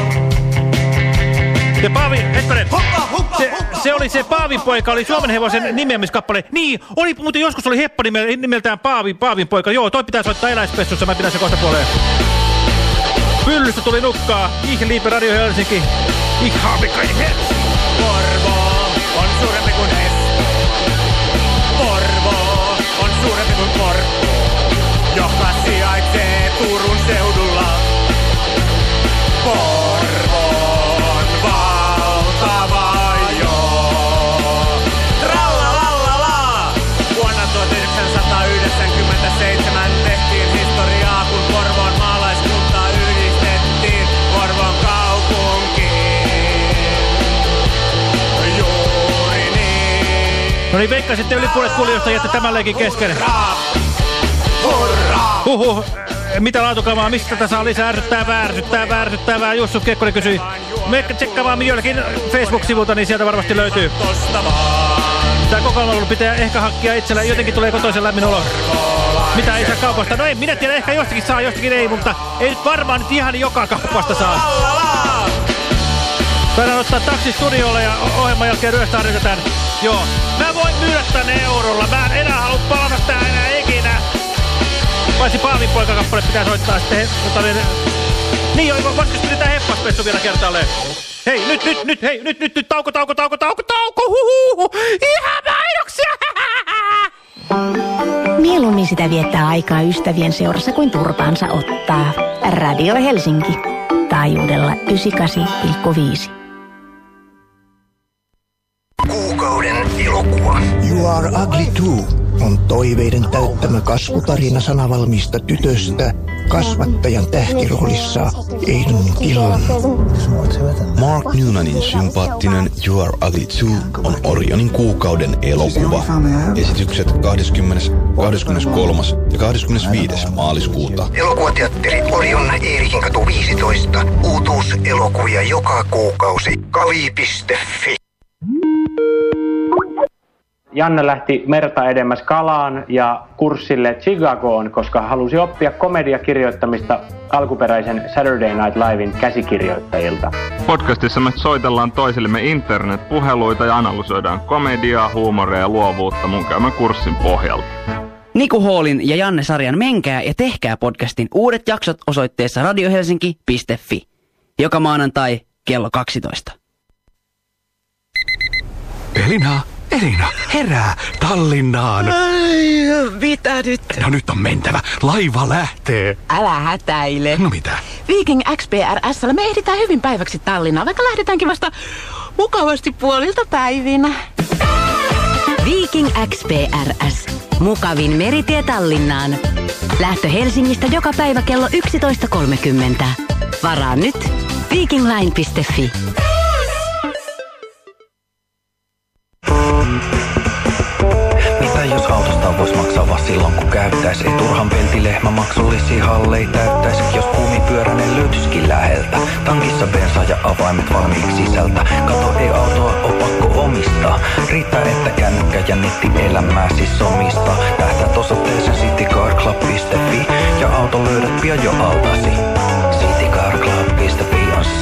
Se Paavi, hetkonen. Se, se oli se Paavin poika, oli Suomenhevosen nimeämiskappale. Niin, oli, muuten joskus oli heppa nimeltään Paavi, Paavin poika. Joo, toi pitää soittaa eläispessussa, mä pidän se kohta puoleen. Pyllystä tuli nukkaa. Ich liebe Radio Helsinki. Ich habe kein Herz. Porvoo on suurempi kuin Es. Porvoo on suurempi kuin Porvoo, joka sijaitsee Turun seudulla. Porvoo on valtava joo. Trallalallala! Vuonna tuhatyhdeksänsataayhdeksänkymmentäseitsemän tehtiin historiaa, kun Porvoon maalaiskunta yhdistettiin Porvoon kaupunkiin. Juuri niin. No niin, veikkaisitte yli puolet kuulijoista jätte tämän leikin kesken. Hurraa! Huhhuh. Mitä laatukamaa, mistä tätä saa lisää? Ärsyttää, värsyttää, värsyttää. Jussu Kekkonen kysyi. Me tsekkaamaan jollakin Facebook-sivulta, niin sieltä varmasti löytyy. Tää kokoelma pitää ehkä hakkia itsellä. Jotenkin tulee kotoisen lämmin olo. Mitä ei saa kaupasta? No ei, minä tiedän, ehkä jostakin saa, jostakin ei, mutta ei nyt varmaan nyt ihan joka kaupasta saa. Voidaan ottaa taksi studiolle ja ohjelman jälkeen ryöstää ryhdytään. Joo. Mä voin myydä tänne eurolla. Mä en enää halua palata tää enää ikinä. Paitsi Paavin poikakappale pitää soittaa sitten. Niin, voisiko pidetään heppaspessu vielä kertaalleen? Hei, nyt, nyt, nyt, hei, nyt, nyt, nyt, tauko, tauko, tauko, tauko, tauko, huhuhu. Ihan mainoksia! Mieluummin sitä viettää aikaa ystävien seurassa kuin turpaansa ottaa. Radio Helsinki. Taajuudella yhdeksänkymmentäkahdeksan pilkku viisi. Kuukauden elokuva. You are ugly too on toiveiden täyttämä kasvutarina sanavalmista tytöstä kasvattajan tähtiroolissa Aiden Gillan. Mark Newmanin sympaattinen You Are Ugly Too on Orionin kuukauden elokuva. Esitykset kahdeskymmenes, kahdeskymmeneskolmas ja kahdeskymmenesviides maaliskuuta. Elokuvateatteri Orion Eerikin katu viisitoista. Uutuuselokuvia joka kuukausi. kavi piste fi. Janne lähti merta edemmäs Kalaan ja kurssille Chicagoon, koska halusi oppia komediakirjoittamista alkuperäisen Saturday Night Livein käsikirjoittajilta. Podcastissa me soitellaan toisillemme internetpuheluita ja analysoidaan komediaa, huumoria ja luovuutta mun käymän kurssin pohjalta. Niku Hallin ja Janne Sarjan menkää ja tehkää podcastin uudet jaksot osoitteessa radiohelsinki piste fi. Joka maanantai kello kaksitoista. Elina, Elina, herää Tallinnaan. Ai, mitä nyt? No nyt on mentävä. Laiva lähtee. Älä hätäile. No mitä? Viking X P R S:llä me ehditään hyvin päiväksi Tallinnaan, vaikka lähdetäänkin vasta mukavasti puolilta päivinä. Viking X P R S. Mukavin meritie Tallinnaan. Lähtö Helsingistä joka päivä kello yksitoista kolmekymmentä. Varaa nyt vikingline piste fi. Mitä jos autosta vois maksaa vaan silloin kun käyttäis? Ei turhan peltilehmä maksullisia hallei täyttäis. Jos kumipyöränen löytyskin läheltä. Tankissa bensa ja avaimet valmiiksi sisältä. Kato, ei autoa oo pakko omistaa. Riittää että kännykkä ja nettielämää siis omistaa. Tähtäät osoitteeseen citycarclub piste fi. Ja auto löydät pian jo altasi. citycarclub piste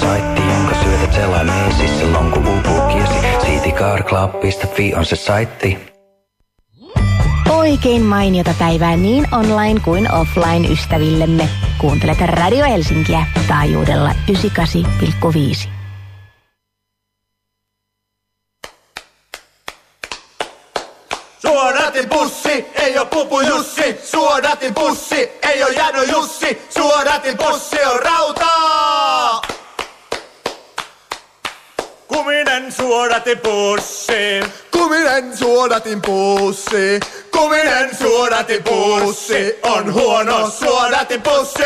saitti, jonka syötät selaimeesi silloin kun uupuu kiesi. citycarclub piste fi on se saitti. Oikein mainiota päivää niin online kuin offline ystävillemme. Kuuntelet Radio Helsinkiä taajuudella yhdeksänkymmentäkahdeksan pilkku viisi. Suodatin pussi, ei oo Pupu Jussi. Suodatin pussi, ei oo Jano Jussi. Suodatin pussi on rautaa. Kuminen suodatin pussi. Kuminen suodatin pussi. Kuminen suodatin pussi. On huono suodatin pussi.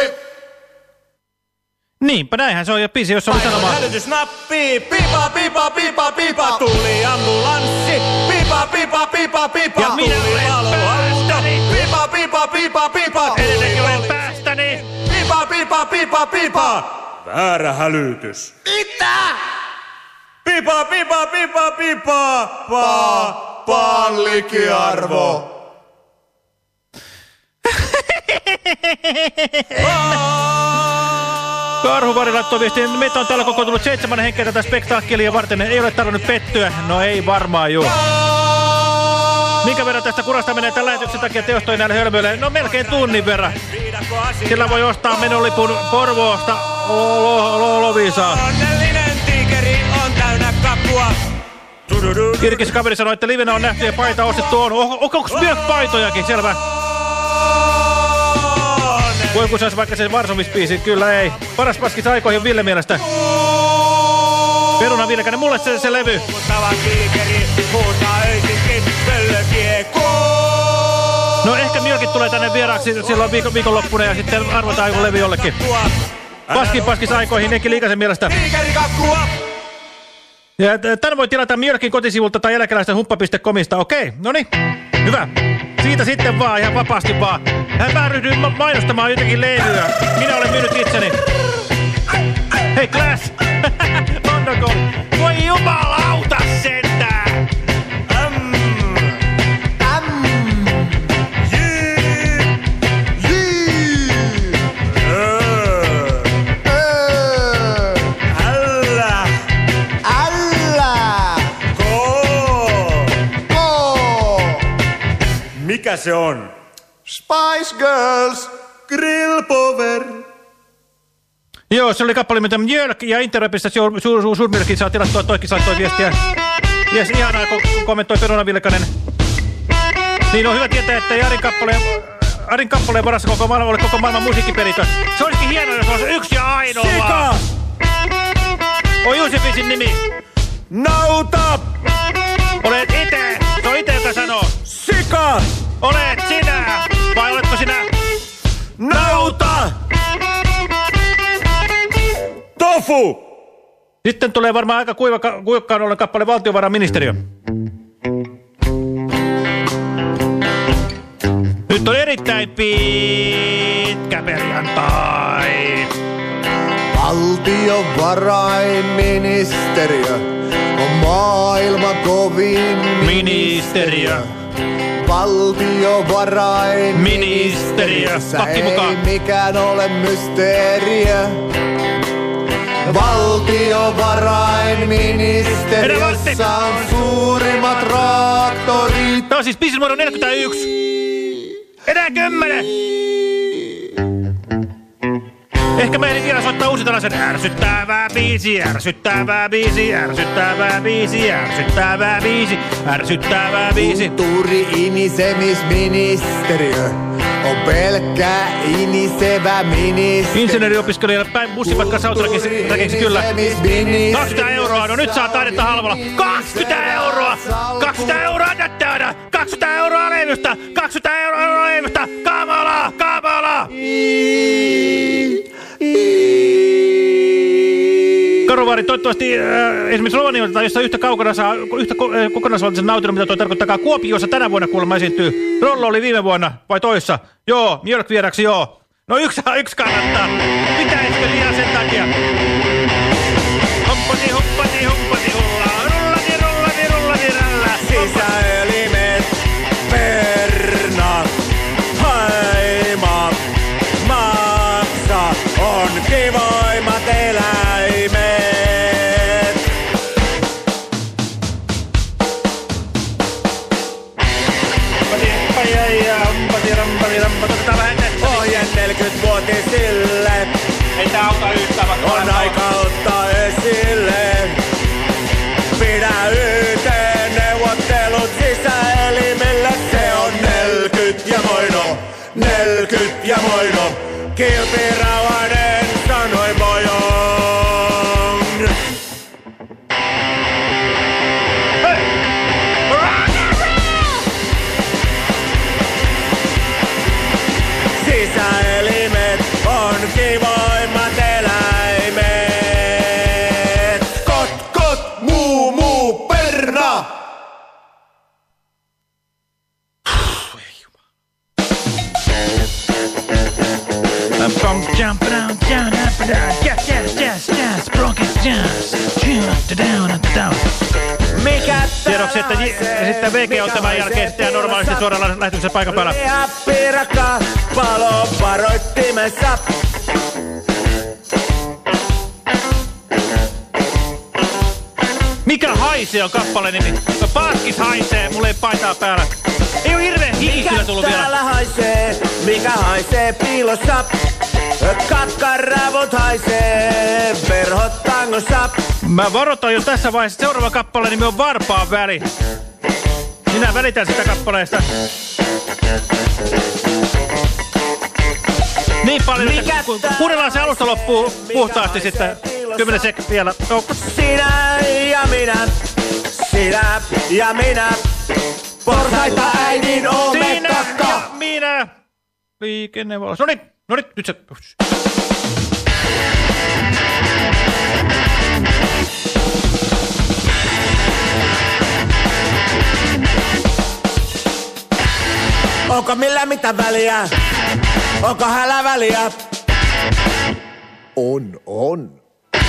Niinpä näinhän se on jo biisi, jos oli sanomaan. Hälytysnappi, pipa, pipa, pipa, pipa, tuli ambulanssi. Pipa, pipa, pipa, pipa, ja minä tuli valoauto. Pipa, pipa, pipa, pipa, edelleenkin olen päästäni. Pipa, pipa, pipa, pipa. Väärä hälytys. Mitä? Pipa, pipa, pipa, pipa, pa, pallikiarvo. Karhuvari laittoi viestiin, meitä on täällä kokoontunut seitsemän henkeä tätä spektaakkelia varten. Ei ole tarvinnut pettyä. No ei varmaan juu. Minkä verran tästä kurasta menee tämän lähetyksen takia teostoja näille hölmöille? No melkein tunnin verran. Sillä voi ostaa menolipun Porvoosta Lovisaa. Onnellinen tiikeri on täynnä kakkua. Kirkis kaveri sanoi, että livenä on nähty ja paita ostettu on. Oh, onko myös paitojakin? Selvä. Voi kun saisi vaikka sen Varsovis-biisin, kyllä ei. Paras paskis aikoihin Ville mielestä. Peruna Villekäinen, mulle se, se levy. No ehkä Mjölkit tulee tänne vieraaksi silloin viikon, viikonloppuna ja sitten arvotaan joku levy jollekin. Paskin paskis aikoihin, Enki Liikasen mielestä. Ja tän voi tilata Mjölkin kotisivulta tai eläkeläisten humppa piste comista. Okei, noniin, hyvä. Siitä sitten vaan, ihan vapaasti vaan. Mä ryhdyin ma mainostamaan jotenkin levyä. Minä olen myynyt itseni. Hei, Clash! Mondokon! Voi jumalauta sentään! Äm! Äm! Jii! Jii! Öö! Öö! Ällä! Ällä! Koo! Koo! Mikä se on? Spice Girls! Grill Power! Joo, se oli kappale, mitä Mjölk ja Interrapista Suurmjölkin saa tilattua, toikin saattoi viestiä. Jes, ihanaa, kun kommentoi Peruna Vilkanen. Niin on hyvä tietää, että Arin kappaleen, Arin kappaleen varassa koko maailma oli koko maailman musiikkiperintö. Se olisikin hienoa, jos olisi yksi ja ainoa. Sika! On Juusefisin nimi. Nauta! Olet ite! Se on ite, joka sanoo. Sika! Olet sinä! Vai oletko sinä? Nauta! Tofu! Sitten tulee varmaan aika kuiva, kuivakkaan ollen kappale Valtiovarainministeriö. Nyt on erittäin pitkä perjantai. Valtiovarainministeriö on maailman kovin ministeriö. Valtiovarainministeriö. Pakki mukaan. Ei mikään ole mysteeriö. Valtiovarainministeriössä on suurimmat traktorit. Tämä on siis biisin numero neljäkymmentäyksi. Enää kymmenen. Ehkä mä ehdin vielä soittaa uusi tällaisen ärsyttävää biisi, ärsyttävää biisi, ärsyttävää biisi, ärsyttävää biisi, ärsyttävää biisi. Kulttuuri-inisemisministeriö on pelkkä inisevä ministeriö. Insinööriopiskelijalle päin bussipatka Sautrakeksi kyllä. kaksikymmentä euroa, no nyt saa taidetta halvalla. kaksikymmentä euroa! kaksikymmentä euroa näyttää! kaksikymmentä euroa levystä! kaksikymmentä euroa levystä! Kamala! Kamala! Karuvaari, toivottavasti äh, esimerkiksi Rovaniemeltä tai jossain yhtä kaukana saa yhtä ko äh, kokonaisvaltaisen nautinnon, mitä tuo tarkoittaa. Kuopiossa tänä vuonna kuulemma esiintyy. Rollo oli viime vuonna vai toissa? Joo, Mjölk vieraksi, joo. No yksi, yksi kannattaa. Pitäisikö ihan sen takia? Hoppati, hoppati, hoppati, hulla. Rullati, rullati, rullati, rällä. Sisäelimet, pernat, haimat, maksa on kivoimmat eläimet. vuotisille. Ei tää auta yhtään vaikka on aika ottaa esille. Pidä yhteen neuvottelut sisäelimille. Se on nelkyt ja moino, nelkyt ja moino. Kilpi Rauhanen sanoi mojong. Sisäelimet on kivoimmat eläimet. Kot, kot, muu, muu, perna. From jump down, down, up and down, yes, yes, yes, yes, broken jazz, jump down, up down. Tiedoksi, että sitten V G on tämän jälkeen sitten normaalisti suoraan lähetyksen paikan päällä. Pirakka, palo varoittimessa. Mikä haisee on kappaleen nimi? No Paskis haisee, mulla ei paitaa päällä. Ei oo hirveen hiki kyllä tullut vielä. Mikä täällä haisee, mikä haisee piilossa? Katkaravut haisee, verhot tangossa. Mä varoitan jo tässä vaiheessa, seuraava kappaleen nimi on Varpaan väli. Minä välitän sitä kappaleesta. Niin paljon, että ku, kuunnellaan se alusta loppuu puhtaasti sitten. Kymmenen sek vielä. No. Sinä ja minä, sinä ja minä. Porsaita äidin omekakka. Sinä ja minä. Liikennevalos. Noniin, noniin, nyt se. Onko millä mitä väliä? Onko hälä väliä? On, on.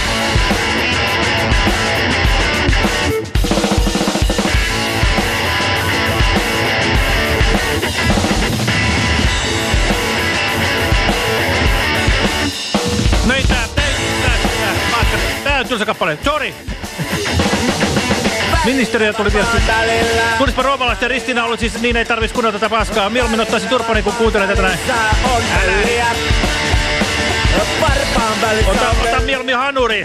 No ei tää, tää, tää, tää, tää on tylsä kappale. Sorry. Ministeriö tuli vielä. Tulispa roomalaisten ristinä ollut siis niin ei tarvitsisi kuunnella tätä paskaa. Mieluummin ottaisin turpani kun kuuntelee tätä näin. Älä. Ota, ota mieluummin hanuri.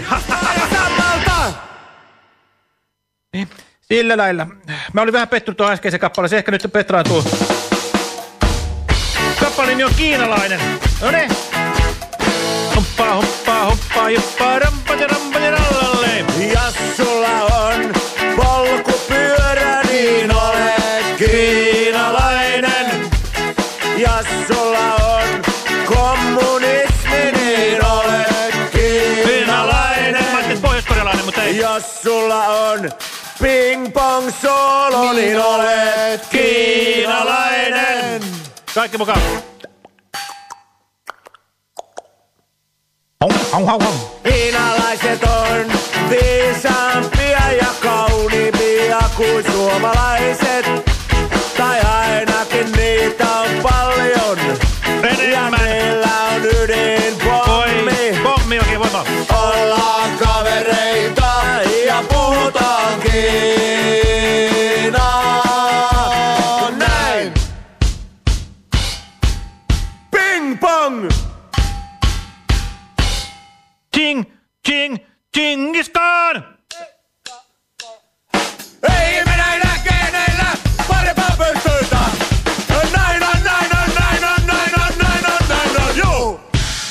Niin, sillä lailla. Mä olin vähän pettynyt tuohon äskeisen kappaleen. Se ehkä nyt petraantuu. Kappaleen nimi on kiinalainen. No ne. Humppaa, humppaa, humppaa, juppaa, rampaa, rampaa, rallalle. Ja sulla on polkupyörä, niin olet kiinalainen. Ja sulla on kommunismi, niin olet kiinalainen. Mä ajattelin pohjois-korealainen, mutta ei. Jos sulla on ping-pong solo, niin olet kiinalainen. Kaikki mukaan. Hom, hom, hom, hom. Kiinalaiset on viisaampia ja kauniimpia kuin suomalaiset. Tai ainakin niitä on paljon. Ja meillä on ydinpommi. Pommi oikein voimaa. Ollaan kavereita ja puhutaan Kiinaa. Näin. Ping pong. Ching, ching, Chingis Khan! Ei me näillä geneillä parempaa pystytä! Näin on, näin on, näin on, näin on, näin on, näin on, juu!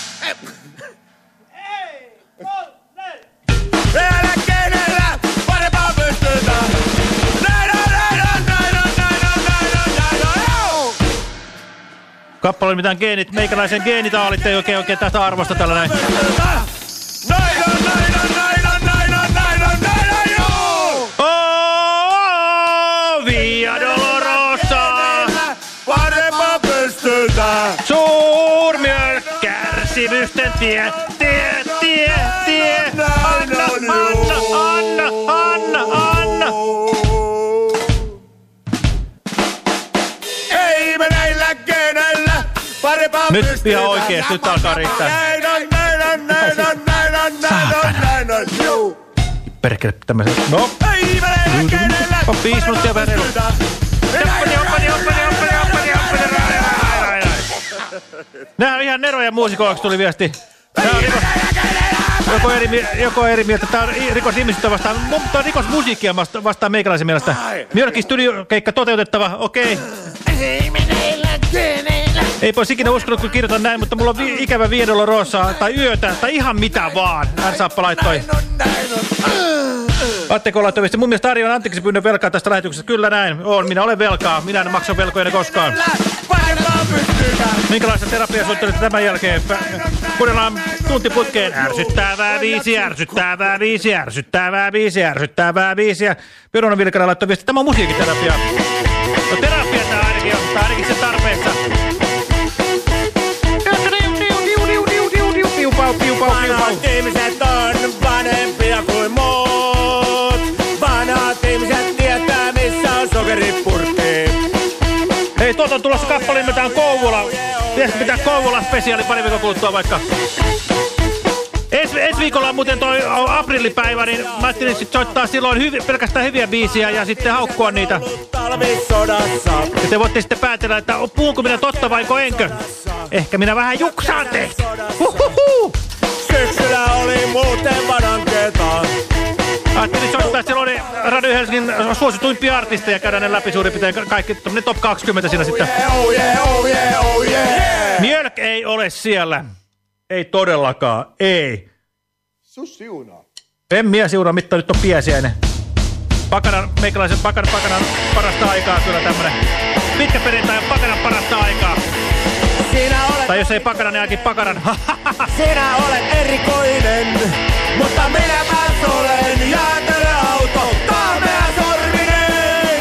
Ei, kolme! Näillä geneillä parempaa pystytä! Näin on, näin on, näin on, näin on, näin on, näin on, juu! Kappale mitään geenit, meikäläisen geenitaalit ei oikein oikein tästä arvosta tällä näin. Näin on, näin on, näin on, näin on, näin on, näin on, juu! Oh, Via Dolorosa! Parempaa pystytä! Suurmyö kärsimysten tie, tie, tie, tie! Anna, anna, anna, anna, anna! Ei me näillä geneillä parempaa nyt pystytä! ihan oikeesti, nyt alkaa riittää. Näin on, näin on, näin on, näin on, näin on, näin on, juu! Perkele tämmösen. No. Ei me näillä geneillä on viisi minuuttia vähän reilu. Hoppani, hoppani, hoppani, hoppani, hoppani, hoppani, hoppani, Nää on ihan neroja muusikoiksi, tuli viesti. Tää on rikos, joko, eri, joko eri mieltä. Tää on rikos ihmisyyttä vastaan. Tää on rikos musiikkia vastaan meikäläisen mielestä. New Yorkin studiokeikka toteutettava, okei. Okay. Ei pois ikinä uskonut, kun kirjoitan näin, mutta mulla on vi ikävä viidolla roosaa tai yötä tai ihan mitä vaan. Hän Saappa laittoi. Atteko laittoi viesti. Mun mielestä Ari on anteeksi pyynnön velkaa tästä lähetyksestä. Kyllä näin. On, minä olen velkaa. Minä en maksa velkoja koskaan. Minkälaista terapiaa suunnittelette tämän jälkeen? Kuunnellaan tuntiputkeen. Ärsyttävää viisi, ärsyttävää viisi, ärsyttävää viisi, ärsyttävää viisi. Pyronen Vilkana laittoi viesti. Tämä on musiikkiterapia. No terapia tää ainakin on. Tää ainakin se tarpeessa. Vanhat ihmiset on vanhempia kuin muut. Vanhat ihmiset tietää missä on sokeripurkki. Hei, tuolta on tulossa kappale nimeltään Kouvola. Pitäisikö pitää Kouvola spesiaali pari viikon kuluttua vaikka? Ensi es viikolla on muuten toi aprillipäivä, niin mä ajattelin sit soittaa silloin hyvi, pelkästään hyviä biisiä ja sitten haukkua niitä. Ja te voitte sitten päätellä, että puhunko minä totta vaiko enkö? Ehkä minä vähän juksaan tehty. Huhhuhu! Syksyllä oli muuten vanankeeta. Ajattelin soittaa silloin Radio Helsingin suosituimpia artisteja ja käydään ne läpi suurin piirtein kaikki ne top kaksikymmentä siinä sitten. Oh yeah, oh yeah, oh yeah. Mjölk ei ole siellä. Ei todellakaan, ei. Sus siunaa. En minä siunaa, mitä nyt on piesiäinen. Pakanan, meikäläisen pakanan, pakanan parasta aikaa kyllä tämmönen. Pitkä perjantai on pakanan parasta aikaa. Sinä olet... Tai jos ei pakanan, niin ainakin pakanan. Sinä olet erikoinen, mutta minä pääs olen jäätelöauto, kaamea sorminen.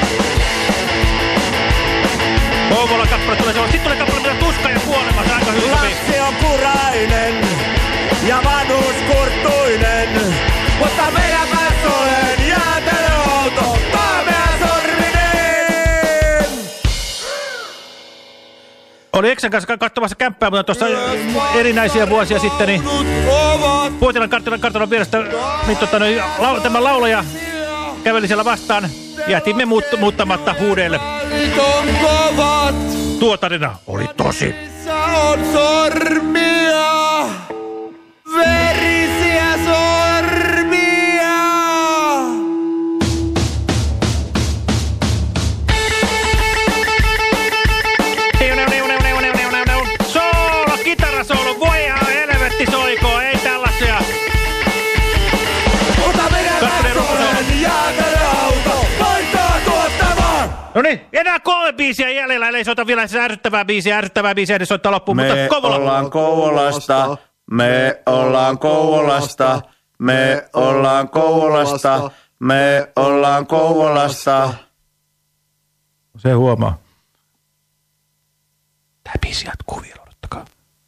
Kouvolan kappale tulee se. Sitten tulee kappale, mitä tuska ja kuolema. Se on aika hyvä. Lapsi on kurainen ja vanhuus kurttuinen, mutta minä pääs olen jäätelöauto, kaamea sorminen. Oli Eksän kanssa katsomassa kämppää, mutta tuossa erinäisiä vuosia sitten, niin Puotilan kartanon, kartanon vierestä niin, tota, niin, lau, tämä laulaja käveli siellä vastaan. Jätimme muut, muuttamatta huudeille. Tuo tarina oli tosi. On sormia, verisiä sormia. Soolo, kitarasoolo, voi ihan helvetti soikoo, ei tällaisia. Mutta minä olen jäätelöauto, voittaa tuottamaan. No niin, enää kolme biisiä jäljellä, eli soita vielä se ärsyttävää biisiä, ärsyttävää biisiä, eli soittaa loppuun, me mutta Kouvola. ollaan Kouvolasta, me ollaan Kouvolasta, me ollaan Kouvolasta, me ollaan Kouvolasta. Se huomaa. Tää biisi jatkuu vielä, odottakaa.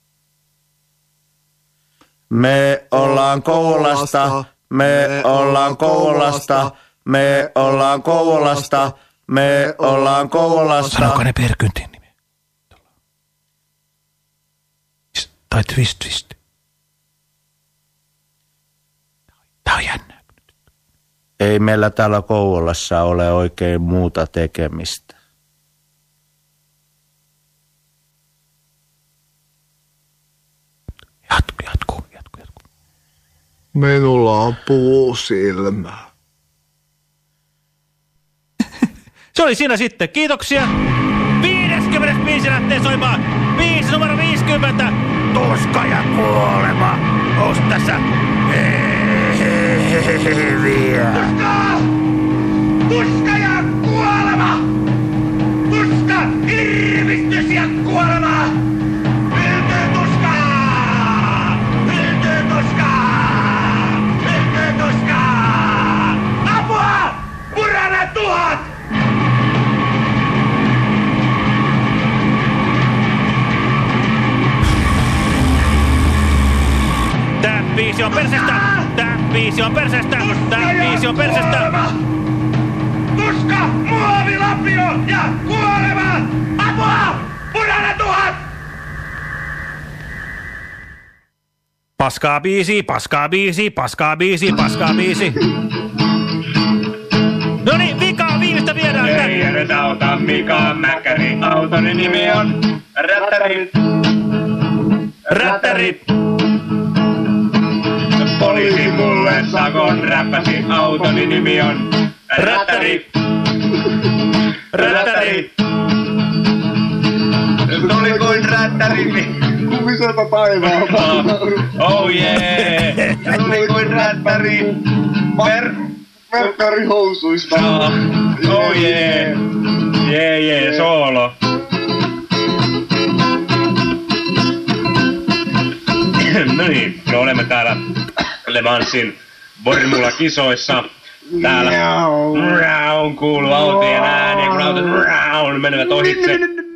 Me ollaan Kouvolasta, me ollaan Kouvolasta, me ollaan Kouvolasta, me ollaan Kouvolasta. Sanokaa ne Perkyntin nimi. Tai Twist Twist. Tää on jännä. Ei meillä täällä Kouvolassa ole oikein muuta tekemistä. Jatku, jatku, jatku, jatku. Minulla on puusilmä. Se oli siinä sitten. Kiitoksia. viisikymmentä biisi lähtee soimaan. Biisi numero viisikymmentä. Tuska ja kuolema. Ous tässä. Tuska! Tuska ja kuolema! Tuska, irvistys ja kuolema! Hylkyy tuskaa! Hylkyy tuskaa! Hylkyy tuskaa! Apua! Purana tuhat! Tää biisi on persestä! Tää biisi on persestä! Tää biisi on persestä! Tuska, muovilapio ja kuolema! Apua! Purana tuhat! Paskaa biisi, paskaa biisi, paskaa biisi, paskaa biisi. Noniin, Mika on viimeistä viedään. Ei edetä auta Mika Mäkkäri, autoni nimi on Rättäri. Rättäri. Poliisi mulle sakon räppäsi, autoni nimi on Rättäri. Rättäri. Tuli kuin rättäri. Kumiselta taivaalta. Oh yeah. Tuli kuin rättäri. Per... Merkari housuista. Oh yeah. Yeah yeah, soolo. No niin, me olemme täällä Le Mansin Formula-kisoissa. Täällä on kuuluu autojen ääniä, kun autot menevät ohitse.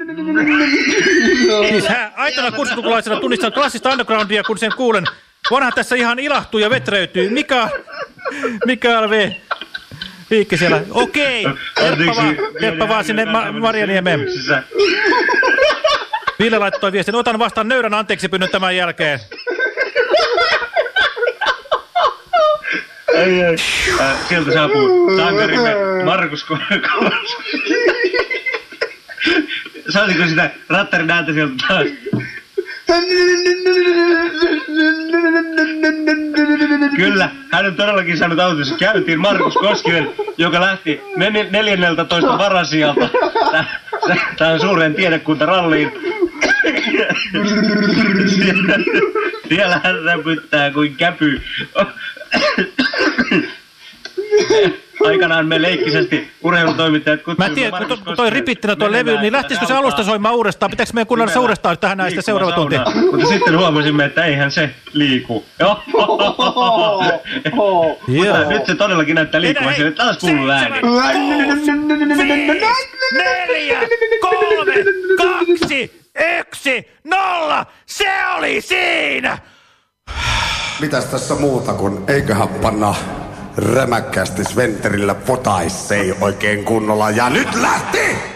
Siis hä, aitana kurssitukulaisena tunnistan klassista undergroundia, kun sen kuulen. Vanha tässä ihan ilahtuu ja vetreytyy. Mika, Mikael V. Viikki siellä. Okei, herppa vaan, herppa vaan sinne Ma Marjaniemeen. Ville laittoi viestin. Otan vastaan nöyrän anteeksi pyynnön tämän jälkeen. Ei, ei. Äh, sieltä saapuu sankarimme Markus Koski. Saisiko sitä rattarin ääntä sieltä taas? Kyllä, hän on todellakin saanut autossa. Käytiin Markus Koskinen, joka lähti neljänneltä toista varasijalta tähän suureen tiedekuntaralliin. Siellä hän räpyttää kuin käpy. Aikanaan me leikkisesti urheilutoimittajat kutsuimme. Mä en tiedä, kun to, toi ripittinä toi levy, niin lähtisikö se alusta soimaan uudestaan? Pitääkö meidän kuunnella se uudestaan tähän näistä seuraava tunti? Mutta sitten huomasimme, että eihän se liiku. Mutta nyt se todellakin näyttää liikkuvan. Sille taas kuuluu ääni. Neljä, kolme, kaksi, yksi, nolla! Se oli siinä! Mitäs tässä muuta kuin eiköhän panna rämäkkästi Sventerillä potaissei oikein kunnolla. Ja nyt lähti!